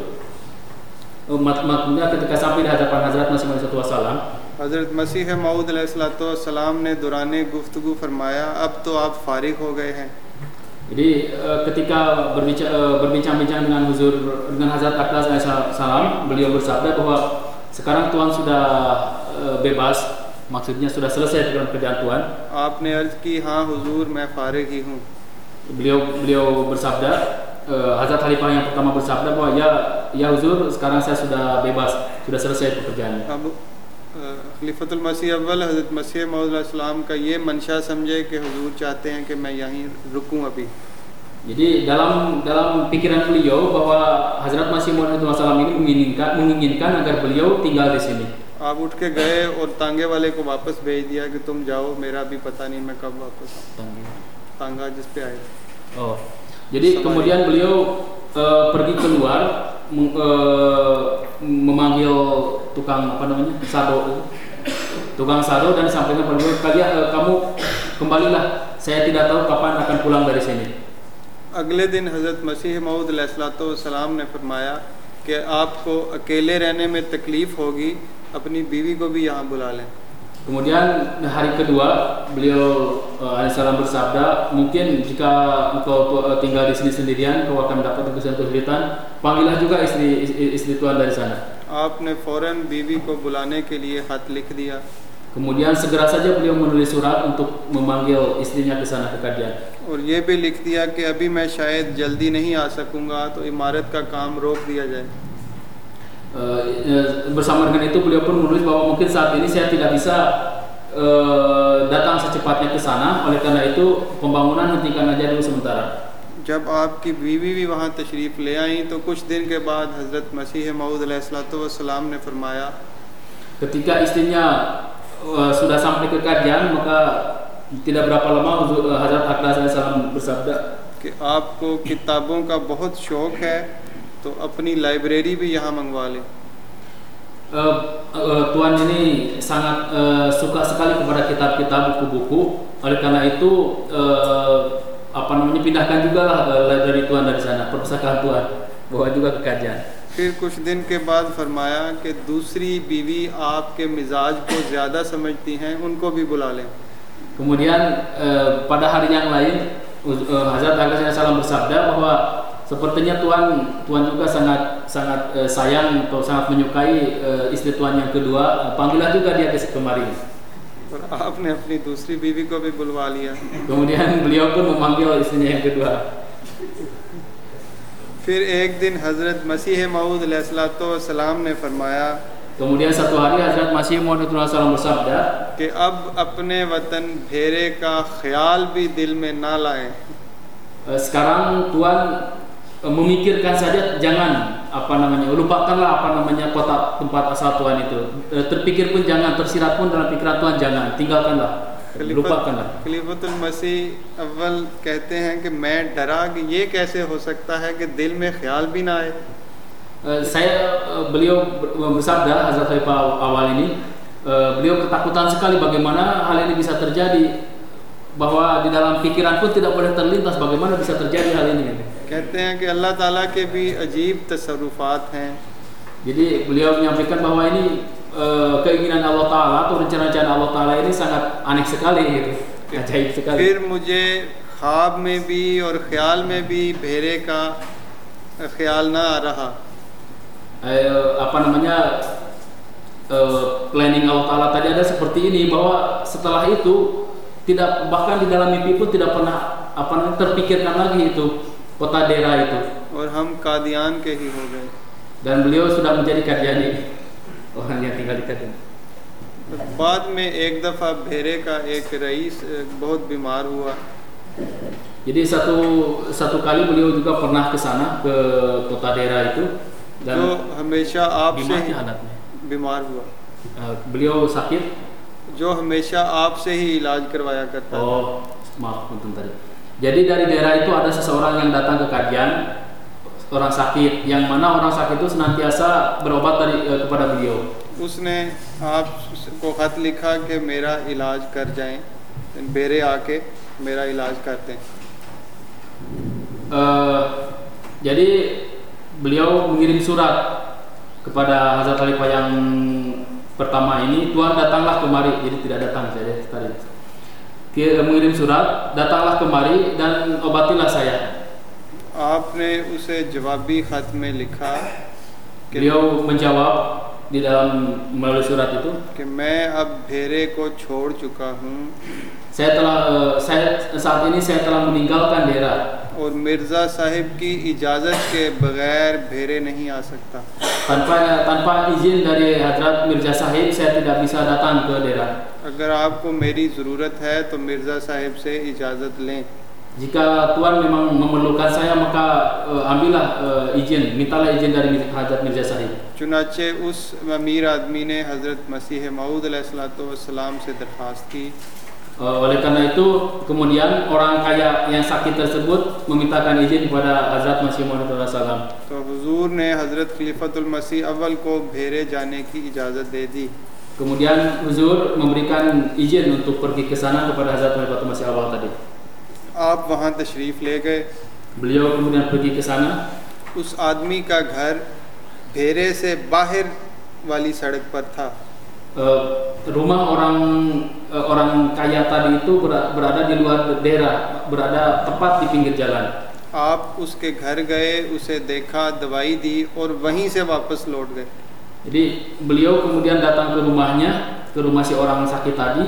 maksudnya ketika sampai di hadapan Hazrat Masih Maud Wassalam, हज़रत मसीह मऊद अलैहिस्सलाम ने दुराने गुफ्तगू फरमाया, अब तो आप फारिग हो गए हैं. Jadi ketika berbincang-bincang dengan Huzur, dengan Hazrat Aklas alaihissalam, beliau bersabda bahwa sekarang Tuhan sudah bebas, maksudnya sudah selesai dengan kerjaan Tuhan. आपने अर्ज की, हाँ हुजूर मैं फारिग ही हूँ. Beliau beliau bersabda, Hazrat Khalifah yang pertama bersabda bahwa ya ya Huzur, sekarang saya sudah bebas, sudah selesai pekerjaannya. अब खलीफतुल मसीह अव्वल हज़रत मसीह मऊद अलैहिस्सलाम का ये मंशा समझे कि हुजूर चाहते हैं कि मैं यहीं रुकूं अभी. Jadi dalam dalam pikiran beliau bahwa Hazrat Masih Maud Wassalam ini menginginkan menginginkan agar beliau tinggal di sini. आप उठ के गए और तांगे वाले को वापस भेज दिया कि तुम जाओ, मेरा भी पता नहीं मैं कब वापस आऊँ. तांगा जिस पे आए. Oh, jadi kemudian beliau uh, pergi keluar uh, memanggil tukang apa namanya sado, tukang sado dan sampaikan pada beliau, kalian uh, kamu kembalilah, saya tidak tahu kapan akan pulang dari sini. अगले दिन हज़रत मसीह मऊद अलैहिस्सलाम ने फरमाया कि आपको अकेले रहने में तकलीफ़ होगी, अपनी बीवी को भी यहाँ बुला लें. Kemudian hari kedua beliau uh, alaihissalam bersabda, mungkin jika engkau uh, tinggal di sini sendirian, kau akan mendapat kesulitan, panggillah juga istri, istri istri Tuhan dari sana. आपने फ़ौरन बीवी को बुलाने के लिए ख़त लिख दिया. Kemudian segera saja beliau menulis surat untuk memanggil istrinya ke sana ke Qadian. और ये भी लिख दिया कि अभी मैं शायद जल्दी नहीं आ सकूँगा, तो इमारत का काम रोक दिया जाए. Uh, bersama dengan itu beliau pun menulis bahwa mungkin saat ini saya tidak bisa uh, datang secepatnya ke sana, oleh karena itu pembangunan hentikan aja dulu sementara. जब आपकी बीवी भी वहाँ तशरीफ़ ले आई तो कुछ दिन के बाद हज़रत मसीह मऊद अलैहिस्सलाम ने फरमाया, ketika istrinya uh, sudah sampai ke Qadian, maka tidak berapa lama Hazrat Aklas alaihissalam bersabda कि आपको किताबों का बहुत शौक़ है तो अपनी लाइब्रेरी भी यहाँ मंगवा लें. Uh, uh, Tuan ini sangat uh, suka sekali kepada kitab-kitab, buku-buku. Oleh karena itu uh, apa namanya pindahkan juga lah uh, library Tuan dari sana, perpustakaan Tuan, bawa juga ke Qadian. फिर कुछ दिन के बाद फरमाया कि दूसरी बीवी आपके मिजाज को ज़्यादा समझती हैं, उनको भी बुला लें. Kemudian uh, pada hari yang lain uh, Hazrat Aklas alaihissalam bersabda bahwa sepertinya Tuhan Tuhan juga sangat sangat uh, sayang atau sangat menyukai uh, istri Tuhan yang kedua, uh, panggillah juga dia ke kemari. और आपने अपनी दूसरी बीवी को भी बुलवा लिया. Kemudian beliau pun memanggil istrinya yang kedua. फिर एक दिन हज़रत मसीह मऊद अलैहिस्सलाम ने फरमाया Kemudian satu hari Hazrat Masih Maud bersabda कि अब अपने वतन भेरे का ख्याल भी दिल में ना लाएं. Sekarang Tuan memikirkan saja, jangan apa namanya, lupakanlah apa namanya kota tempat asal Tuhan itu. Terpikir pun jangan, tersirat pun dalam pikiran Tuhan jangan, tinggalkanlah, lupakanlah. खलीफतुल मसीह अव्वल कहते हैं कि मैं डरा कि ये कैसे हो सकता है कि दिल में ख्याल भी ना आए. Saya beliau bersabda, Hazrat Khalifah awal ini, beliau ketakutan sekali bagaimana hal ini bisa terjadi, bahwa di dalam pikiran pun tidak boleh terlintas bagaimana bisa terjadi hal ini. कहते हैं कि अल्लाह ताला के भी अजीब तसर्रुफात हैं. Jadi beliau menyampaikan bahwa ini uh, keinginan Allah Taala atau rencana-rencana Allah Taala ini sangat aneh sekali gitu, ajaib sekali. फिर मुझे ख्वाब में भी और ख्याल में भी भेरे का ख्याल ना आ रहा. Uh, apa namanya uh, planning Allah Taala tadi ada seperti ini, bahwa setelah itu tidak, bahkan di dalam mimpi pun tidak pernah apa namanya terpikirkan lagi itu kota daerah itu. और हम कादियान के ही हो गए. Dan beliau sudah menjadi Kadyani, orang yang tinggal di Kadyani. बाद में एक दफ़ा भेरे का एक रईस बहुत बीमार हुआ. Jadi satu satu kali beliau juga pernah ke sana, ke kota daerah itu, dan जो हमेशा आपसे ही hadatnya. बीमार हुआ. Uh, beliau sakit. जो हमेशा आपसे ही इलाज करवाया करता. Oh, maaf punten tadi. Jadi dari daerah itu ada seseorang yang datang ke kajian, orang sakit, yang mana orang sakit itu senantiasa berobat dari uh, kepada beliau. उसने आपको खत लिखा कि मेरा इलाज कर जाएं, बेरे आके मेरा इलाज करते हैं. Uh, jadi beliau mengirim surat kepada Hazrat Khalifah yang pertama ini, Tuhan datanglah kemari, jadi tidak datang saja tadi. Dia mengirim surat, datanglah kemari dan obatilah saya. आपने उसे जवाबी खत में लिखा कि Beliau menjawab di dalam melalui surat itu कि मैं अब भेरे को छोड़ चुका हूँ saya telah uh, saya saat ini saya telah meninggalkan daerah और मिर्ज़ा साहिब की इजाज़त के बगैर भेरे नहीं आ सकता. tanpa tanpa izin dari Hadrat Mirza Sahib saya tidak bisa datang ke daerah. अगर आपको मेरी ज़रूरत है तो मिर्ज़ा साहिब से इजाज़त लें. Jika Tuhan memang memerlukan saya, maka uh, ambillah uh, izin, mintalah izin dari Hadrat Mirza Sahib. चुनाचे उस अमीर आदमी ने हज़रत मसीह मऊद अलैहिस्सलाम से दरख्वास्त की. Uh, oleh karena itu kemudian orang kaya yang sakit tersebut memintakan izin kepada Hazrat Masih Maud alaihissalam. तो हुजूर ने हज़रत खलीफतुल मसीह अव्वल को भेरे जाने की इजाज़त दे दी. Kemudian Huzur memberikan izin untuk pergi ke sana kepada Hazrat Khalifatul Masih awal tadi. आप वहाँ तशरीफ़ ले गए. Beliau kemudian pergi ke sana. उस आदमी का घर भेरे से बाहर वाली सड़क पर था. Uh, rumah orang uh, orang kaya tadi itu berada di luar daerah, berada tepat di pinggir jalan. आप उसके घर गए, उसे देखा, दवाई दी और वहीं से वापस लौट गए. Jadi beliau kemudian datang ke rumahnya, ke rumah si orang sakit tadi,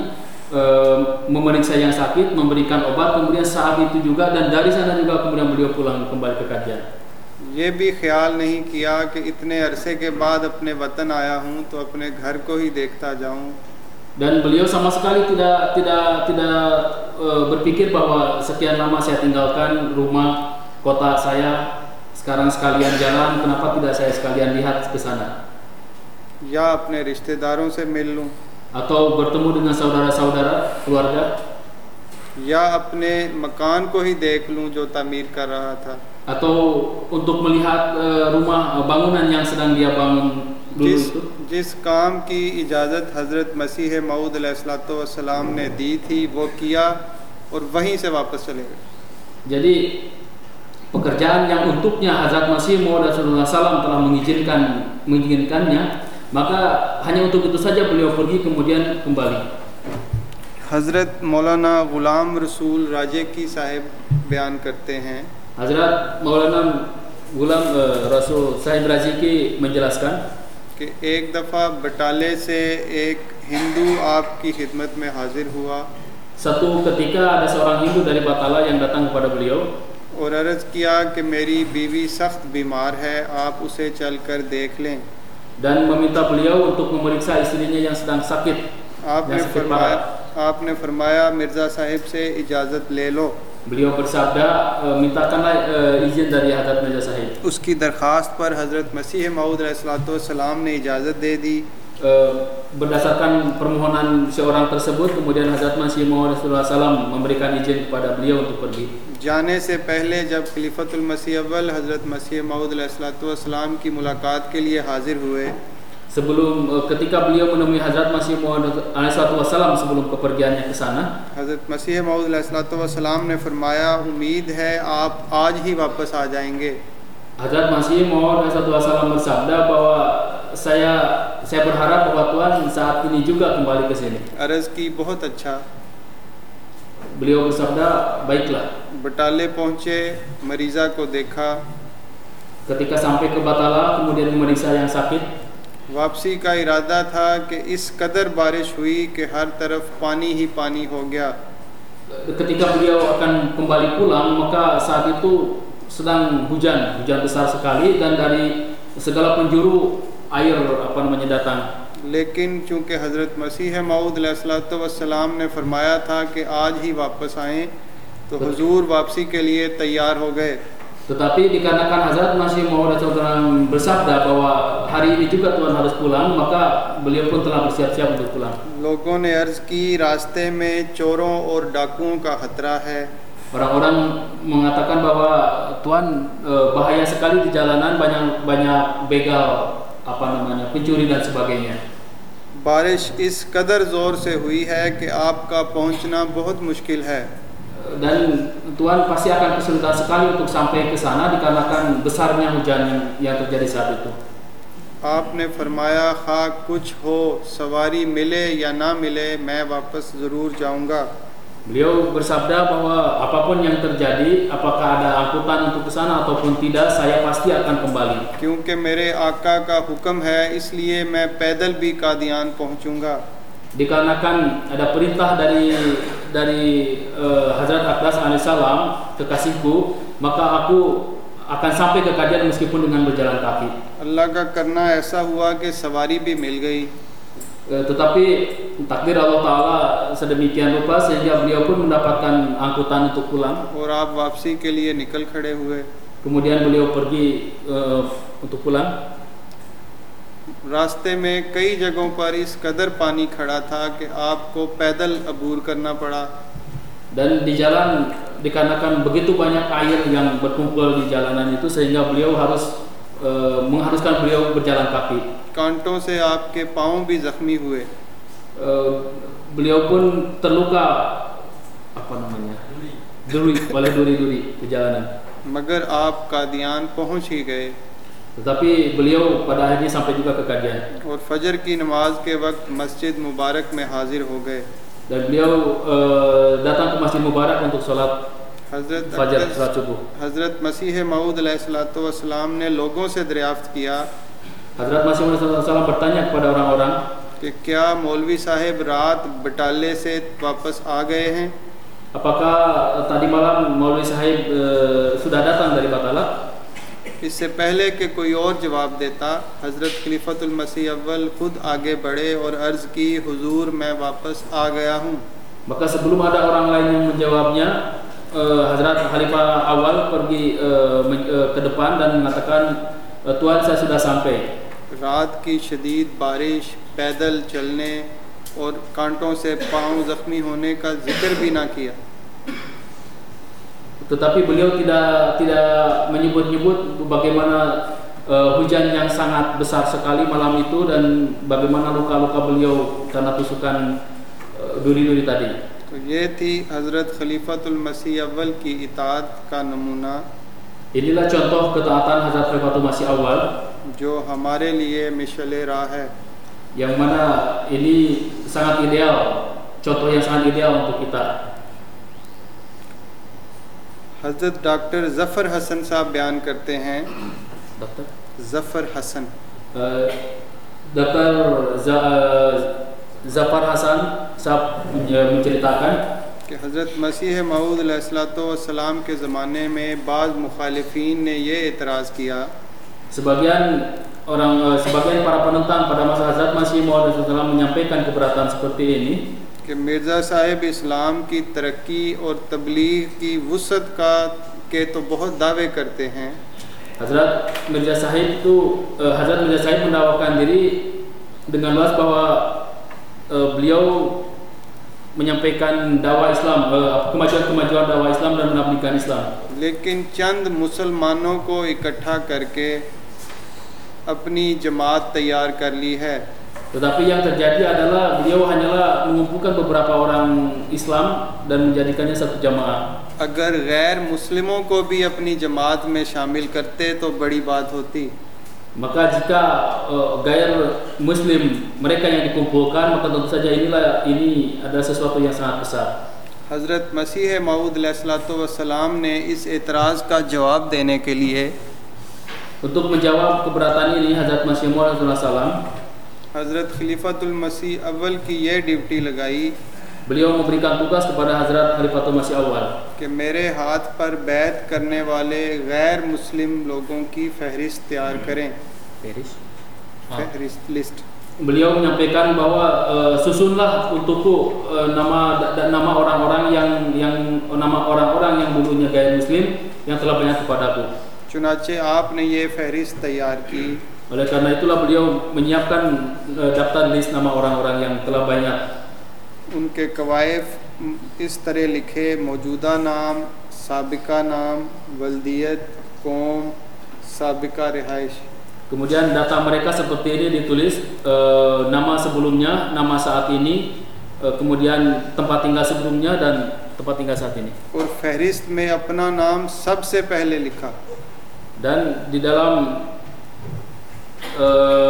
uh, memeriksa yang sakit, memberikan obat, kemudian saat itu juga dan dari sana juga kemudian beliau pulang kembali ke kajian. ये भी ख्याल नहीं किया कि इतने अरसे के बाद अपने वतन आया हूँ तो अपने घर को ही देखता जाऊँ. Dan beliau sama sekali tidak tidak tidak uh, berpikir bahwa sekian lama saya tinggalkan rumah kota saya, sekarang sekalian jalan, kenapa tidak saya sekalian lihat ke sana? या अपने रिश्तेदारों से मिल लूँ. Atau bertemu dengan saudara-saudara keluarga. या अपने मकान को ही देख लूँ जो तामीर कर रहा था. Atau untuk melihat uh, rumah uh, bangunan yang sedang dia bangun dulu जिस itu. जिस काम की इजाज़त हज़रत मसीह मऊद अलैहिस्सलाम ने दी थी वो किया और वहीं से वापस चले गए. Jadi pekerjaan yang untuknya Hazrat Masih Maud alaihissalam telah mengizinkan mengizinkannya, maka hanya untuk itu saja beliau pergi kemudian kembali. हज़रत मौलाना ग़ुलाम रसूल राजेकी साहिब बयान करते हैं. Hazrat Maulana Ghulam uh, Rasul Sahib Raziki menjelaskan कि एक दफ़ा बटाले से एक हिंदू आपकी खिदमत में हाजिर हुआ. Satu ketika ada seorang Hindu dari Batala yang datang kepada beliau. और अर्ज़ किया कि मेरी बीवी सख्त बीमार है, आप उसे चलकर देख लें। Dan meminta beliau untuk memeriksa istrinya yang sedang sakit. आपने yang sakit फरमाया parah. आपने फरमाया मिर्ज़ा साहिब से इजाज़त ले लो। Beliau bersabda, e, mintakanlah e, izin dari Hadrat Mirza Sahib. उसकी दरख्वास्त पर हज़रत मसीह मऊद अलैहिस्सलाम ने इजाज़त दे दी। E, berdasarkan permohonan seorang tersebut, kemudian Hadrat Masih Maud Rasulullah memberikan izin kepada beliau untuk pergi. जाने से पहले जब खलीफतुल मसीह अव्वल हज़रत मसीह मऊद अलैहिस्सलाम की मुलाकात के लिए हाजिर हुए, Sebelum e, ketika beliau menemui Hadrat Masih Maud Rasulullah sebelum kepergiannya ke sana, हज़रत मसीह मऊद अलैहिस्सलाम ने फरमाया, उम्मीद है आप आज ही वापस आ जाएंगे। Hadrat Masih Maud Rasulullah bersabda bahwa saya saya berharap bahwa Tuhan saat ini juga kembali ke sini. अर्ज़ की बहुत अच्छा। Beliau bersabda, baiklah. बटाले पहुँचे, मरीज़ा को देखा। Ketika sampai ke Batala, kemudian memeriksa yang sakit. वापसी का इरादा था कि इस कदर बारिश हुई कि हर तरफ पानी ही पानी हो गया। Ketika beliau akan kembali pulang, maka saat itu sedang hujan, hujan besar sekali, dan dari segala penjuru air apa namanya datang. लेकिन चूँकि हज़रत मसीह मऊद अलैहिस्सलाम ने फरमाया था कि आज ही वापस आएँ, तो हुजूर वापसी के लिए तैयार हो गए। Tetapi dikarenakan Hazrat Masih Maud bersabda bahwa hari ini juga Tuhan harus pulang, maka beliau pun telah bersiap-siap untuk pulang. लोगों ने अर्ज़ की, रास्ते में चोरों और डाकुओं का खतरा है। Orang-orang mengatakan bahwa Tuhan e, bahaya sekali di jalanan, banyak banyak begal, apa namanya, pencuri dan sebagainya. बारिश इस कदर ज़ोर से हुई है कि आपका पहुंचना बहुत मुश्किल है। Dan Tuhan pasti akan kesulitan sekali untuk sampai ke sana dikarenakan besarnya hujan yang, yang terjadi saat itu. आपने फरमाया, खा कुछ हो, सवारी मिले या ना मिले, मैं वापस ज़रूर जाऊंगा। Beliau bersabda bahwa apapun yang terjadi, apakah ada angkutan untuk ke sana ataupun tidak, saya pasti akan kembali. क्योंकि मेरे आका का हुक्म है, इसलिए मैं पैदल भी कादियान पहुंचूंगा। Dikarenakan ada perintah dari dari uh, Hazrat Aqdas alaihissalam, kekasihku, maka aku akan sampai ke Qadian meskipun dengan berjalan kaki. अल्लाह का करना ऐसा हुआ कि सवारी भी मिल गई। Uh, tetapi takdir Allah Ta'ala sedemikian rupa sehingga beliau pun mendapatkan angkutan untuk pulang. और आप वापसी के लिए निकल खड़े हुए। Kemudian beliau pergi uh, untuk pulang. रास्ते में कई जगहों पर इस कदर पानी खड़ा था कि आपको पैदल अबूर करना पड़ा। Dan di jalan dikarenakan begitu banyak air yang berkumpul di jalanan itu sehingga beliau harus uh, mengharuskan beliau berjalan kaki. कांटों से आपके पाँव भी जख्मी हुए। Uh, beliau pun terluka apa namanya? Duri, oleh duri-duri di jalanan. मगर आप कादियान पहुंच ही गए। Tetapi beliau pada akhirnya sampai juga ke Qadian. और फजर की नमाज के वक्त मस्जिद मुबारक में हाजिर हो गए। Dan beliau uh, datang ke Masjid Mubarak untuk sholat हज़रत fajar, sholat subuh. हज़रत मसीह मऊद अलैहिस्सलाम ने लोगों से दरियाफ्त किया Hazrat Masih Maud Rasulullah bertanya kepada orang-orang कि क्या मौलवी साहब रात बटाले से वापस आ गए हैं? apakah tadi malam Maulwi Sahib uh, sudah datang dari Batala? इससे पहले कि कोई और जवाब देता, हज़रत खलीफतुल मसीह अव्वल खुद आगे बढ़े और अर्ज़ की, हुजूर मैं वापस आ गया हूँ। Maka sebelum ada orang lain yang menjawabnya, uh, Hazrat Khalifah awal pergi uh, uh, ke depan dan mengatakan, Tuhan saya sudah sampai. रात की शदीद बारिश, पैदल चलने और कांटों से पाँव ज़ख्मी होने का जिक्र भी ना किया। Tetapi beliau tidak tidak menyebut-nyebut bagaimana uh, hujan yang sangat besar sekali malam itu dan bagaimana luka-luka beliau karena tusukan uh, duri-duri tadi. तो ये थी हज़रत खलीफतुल मसीह अव्वल की इताअत का नमूना। Inilah contoh ketaatan Hazrat Khalifatul Masih Awal जो हमारे लिए मिशल राह है। yang mana ini sangat ideal, contoh yang sangat ideal untuk kita. हज़रत डॉक्टर ज़फ़र हसन साहब बयान करते हैं। Dokter Zafar Hasan uh, Dokter Za, uh, Zafar Hasan saat menceritakan, कि हज़रत मसीह मऊद अलैहिस्सलाम के ज़माने में बाज़ मुखालिफीन ने ये एतराज़ किया, sebagian orang uh, sebagian para penentang pada masa Hazrat Masih Maud alaihissalam menyampaikan keberatan seperti ini, कि मिर्ज़ा साहिब इस्लाम की तरक्की और तबलीग की वुसअत का के तो बहुत दावे करते हैं। Hazrat Mirza Sahib itu uh, Hazrat Mirza Sahib mendakwakan diri dengan luas bahwa uh, beliau menyampaikan dakwah Islam, uh, kemajuan-kemajuan dakwah Islam dan mengabdikan Islam. लेकिन चंद मुसलमानों को इकट्ठा करके अपनी जमात तैयार कर ली है। Tetapi yang terjadi adalah beliau hanyalah mengumpulkan beberapa orang Islam dan menjadikannya satu jamaah. अगर गैर मुस्लिमों को भी अपनी जमात में शामिल करते तो बड़ी बात होती। Maka jika uh, gair Muslim mereka yang dikumpulkan, maka tentu saja inilah ini adalah sesuatu yang sangat besar. हज़रत मसीह मऊद अलैहिस्सलाम ने इस एतराज़ का जवाब देने के लिए untuk menjawab keberatan ini, Hazrat Masih Maud alaihissalam, हज़रत खलीफतुल मसीह अव्वल की ये ड्यूटी लगाई, beliau memberikan tugas kepada Hazrat Khalifatul Masih Awal कि मेरे हाथ पर बैत करने वाले गैर मुस्लिम लोगों की फहरिस्त तैयार करें। फहरिस्त list. Beliau menyampaikan bahwa uh, susunlah untukku uh, nama da, nama orang-orang yang yang nama orang-orang yang dulunya gair muslim yang telah banyak kepadaku. चुनाचे आपने ये फहरिस्त तैयार की। Oleh karena itulah beliau menyiapkan uh, daftar list nama orang-orang yang telah banyak. उनके कवायफ इस तरह लिखे, मौजूदा नाम, साबिका नाम, वल्दियत, कौम, साबिका रिहाइश। Kemudian data mereka seperti ini ditulis, e, nama sebelumnya, nama saat ini, e, kemudian tempat tinggal sebelumnya dan tempat tinggal saat ini. और फहरिस्त में अपना नाम सबसे पहले लिखा। Dan di dalam e,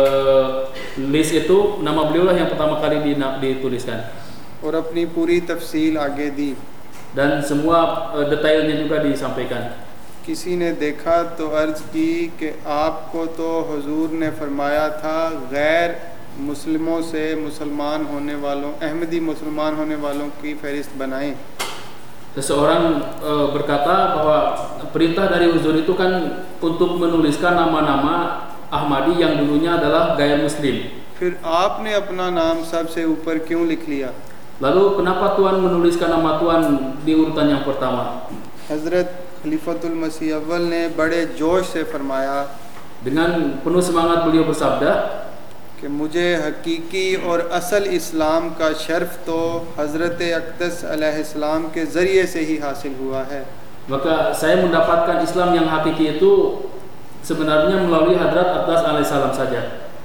list itu nama beliau lah yang pertama kali dituliskan. और अपनी पूरी तफसील आगे दी। Dan semua e, detailnya juga disampaikan. किसी ने देखा तो अर्ज़ की कि आपको तो हुजूर ने फरमाया था गैर मुस्लिमों से मुसलमान होने वालों, अहमदी मुसलमान होने वालों की फहरिस्त बनाएं। Seseorang e, berkata bahwa perintah dari Huzur itu kan untuk menuliskan nama-nama Ahmadi yang dulunya adalah gair muslim. फिर आपने अपना नाम सबसे ऊपर क्यों लिख लिया? Lalu kenapa Tuhan menuliskan nama Tuhan di urutan yang pertama? हज़रत खलीफतुल मसीह अव्वल ने बड़े जोश से फरमाया, dengan penuh semangat beliau bersabda, कि मुझे हकीकी और असल इस्लाम का शर्फ तो हज़रत अक़दस अलैहिस्सलाम के ज़रिए से ही हासिल हुआ है। maka saya mendapatkan Islam yang hakiki itu sebenarnya melalui Hadrat Aqdas alaihissalam saja.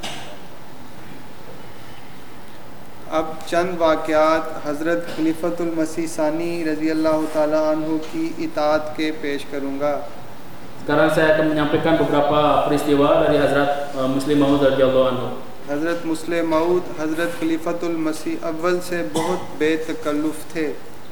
अब चंद वाक़यात हज़रत खलीफतुल मसीह सानी रज़ी अल्लाह ताला अन्हु की इताअत के पेश करूँगा। Sekarang saya akan menyampaikan beberapa peristiwa dari Hazrat uh, Muslim Maud radhiyallahu anhu. हज़रत मुस्लिम मऊद हज़रत खलीफतुल मसीह अव्वल से बहुत बेतकल्लुफ़ थे,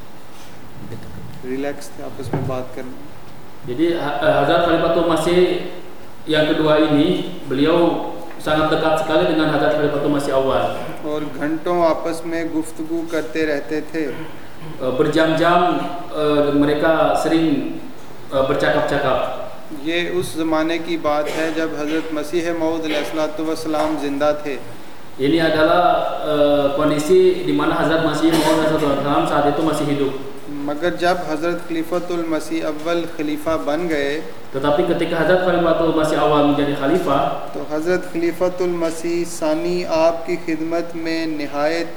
रिलैक्स थे आपस में बात करने। Jadi Hazrat Khalifatul Masih yang kedua ini beliau sangat dekat sekali dengan Hazrat Khalifatul Masih Awal. और घंटों आपस में गुफ्तगू करते रहते थे। Berjam-jam uh, mereka sering uh, bercakap-cakap. ये उस ज़माने की बात है जब हज़रत मसीह मऊद अलैहिस्सलाम ज़िंदा थे। Ini adalah uh, kondisi di mana Hazrat Masih Maud alaihissalam saat itu masih hidup. मगर जब हज़रत खलीफतुल मसीह अव्वल खलीफा बन गए, tetapi ketika Hazrat Khalifatul Masih Awal menjadi khalifah, तो हज़रत खलीफतुल मसीह सानी आपकी खिदमत में निहायत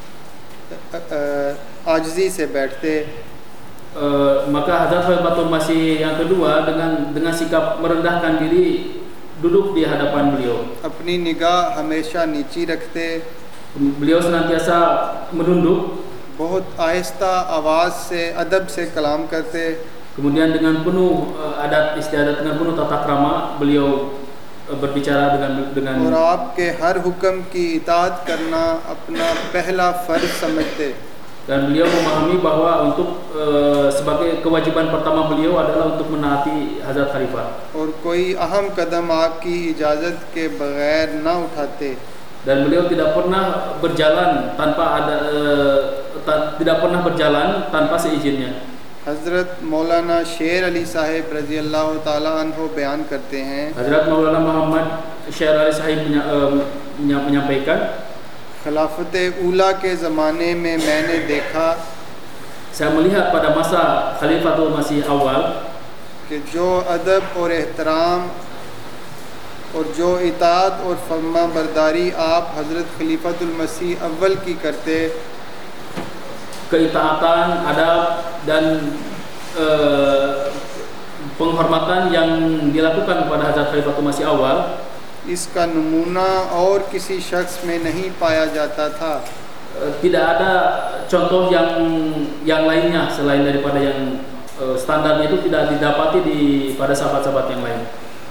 आजिज़ी से बैठते। Uh, maka Hazrat Khalifatul Masih yang kedua dengan dengan sikap merendahkan diri duduk di hadapan beliau. अपनी निगाह हमेशा नीची रखते। Beliau senantiasa menunduk. बहुत आहिस्ता आवाज़ से अदब से कलाम करते। Kemudian dengan penuh uh, adat istiadat, dengan penuh tata krama beliau uh, berbicara dengan dengan और आपके हर हुक्म की इताअत करना अपना पहला फ़र्ज़ समझते। Dan beliau memahami bahwa untuk uh, sebagai kewajiban pertama beliau adalah untuk menaati Hazrat Khalifah. और कोई अहम कदम आपकी इजाज़त के बगैर ना उठाते। Dan beliau tidak pernah berjalan tanpa ada uh, tidak pernah berjalan tanpa seizinnya. हज़रत मौलाना शेर अली साहिब रज़ी अल्लाह ताला अन्हो बयान करते हैं, Hazrat Maulana Muhammad Syekh Ali Sahib menyampaikan, खिलाफत ऊला के ज़माने में मैंने देखा saya melihat pada masa Khalifatul Masih awal कि जो अदब और एहतराम और जो इताअत और फर्मा बरदारी आप हज़रत खलीफतुल मसीह अव्वल की करते, keitaatan, adab dan uh, penghormatan yang dilakukan kepada Hazrat Khalifatul Masih awal, इसका नमूना और किसी शख्स में नहीं पाया जाता था। uh, tidak ada contoh yang yang lainnya selain daripada yang uh, standarnya itu tidak didapati di pada sahabat-sahabat yang lain.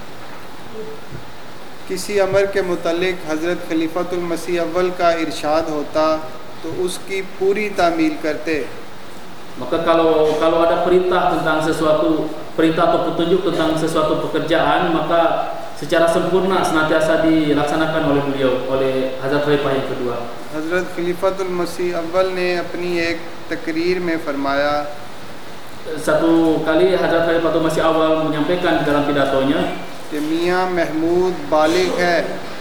किसी अमर के मुतालिक हज़रत खलीफतुल मसीह अव्वल का इरशाद होता तो उसकी पूरी तामील करते। Maka kalau kalau ada perintah tentang sesuatu, perintah atau petunjuk tentang sesuatu pekerjaan, maka secara sempurna senantiasa dilaksanakan oleh beliau, oleh Hazrat Khalifah yang kedua. हज़रत खलीफतुल मसीह अव्वल ने अपनी एक तकरीर में फरमाया, Satu kali Hazrat Khalifatul Masih awal menyampaikan dalam pidatonya कि मियाँ महमूद बालिग है,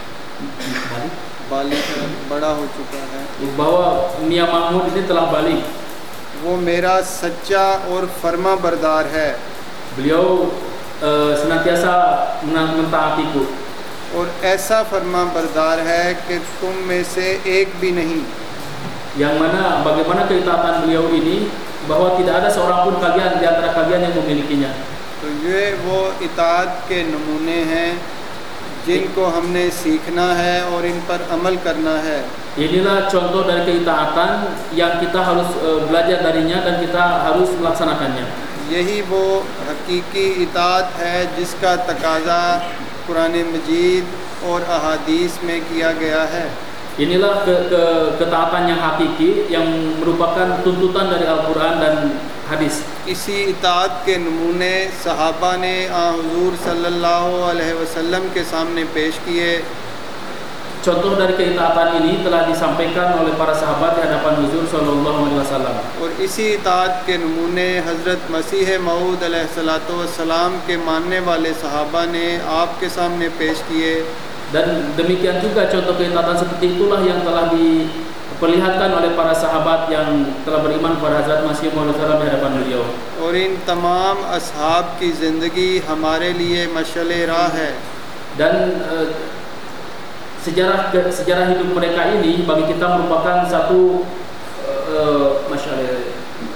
बालिग है, बड़ा हो चुका है, bahwa Mia Mahmud ini telah balik. वो मेरा सच्चा और फर्मा बरदार है Beliau uh, senantiasa mentaatiku, और ऐसा फर्मा बरदार है कि तुम में से एक भी नहीं। yang mana bagaimana keitaatan beliau ini bahwa tidak ada seorang pun kalian di antara kalian yang memilikinya. तो ये वो इताअत के नमूने हैं जिनको हमने सीखना है और इन पर अमल करना है। Inilah contoh dari keitaatan yang kita harus uh, belajar darinya dan kita harus melaksanakannya. यही वो हकीकी इताअत है जिसका तकाजा कुरान मजीद और अहादीस में किया गया है। Inilah ke, ke, ketaatan yang hakiki yang merupakan tuntutan dari Al-Quran dan hadis. इसी इताअत के नमूने सहाबा ने आ हुजूर सल्लल्लाहु अलैहि वसल्लम के सामने पेश किए। Contoh dari keitaatan ini telah disampaikan oleh para sahabat di hadapan Huzur sallallahu alaihi wasallam. और इसी इताअत के नमूने हज़रत मसीह मऊद अलैहिस्सलातु वस्सलाम के मानने वाले सहाबा ने आपके सामने पेश किए। Dan demikian juga contoh keitaatan seperti itulah yang telah diperlihatkan oleh para sahabat yang telah beriman kepada Hazrat Masih Maud di hadapan beliau. और इन तमाम असहाब की ज़िंदगी हमारे लिए मशअल राह है। Dan uh, sejarah sejarah hidup mereka ini bagi kita merupakan satu uh, masyaallah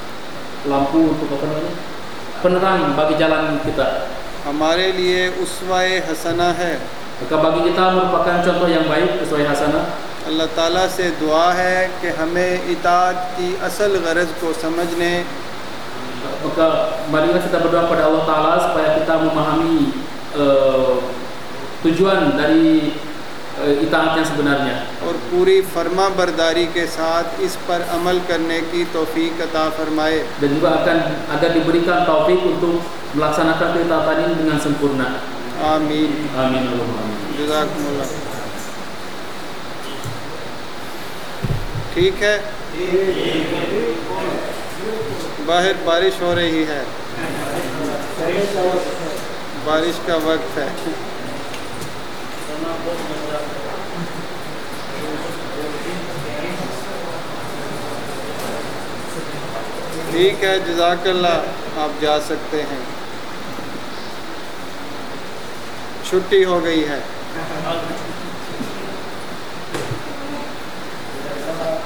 lampu untuk apa namanya? Penerang bagi jalan kita. हमारे लिए उसवा-ए हसना है। Maka bagi kita merupakan contoh yang baik, uswah hasanah. अल्लाह ताला से दुआ है कि हमें इताअत की असल गरज को समझने, Maka marilah kita berdoa pada Allah Ta'ala supaya kita memahami uh, tujuan dari uh, itaat yang sebenarnya, और पूरी फर्मा बरदारी के साथ इस पर अमल करने की तौफीक अता फरमाए। dan juga akan agar diberikan taufik untuk melaksanakan keitaatan ini dengan sempurna. आमीन। Amin Allahumma amin. जज़ाकुमुल्लाह। ठीक है, बाहर बारिश हो रही है, बारिश का वक्त है। ठीक है, जज़ाकल्लाह, आप जा सकते हैं, छुट्टी हो गई है।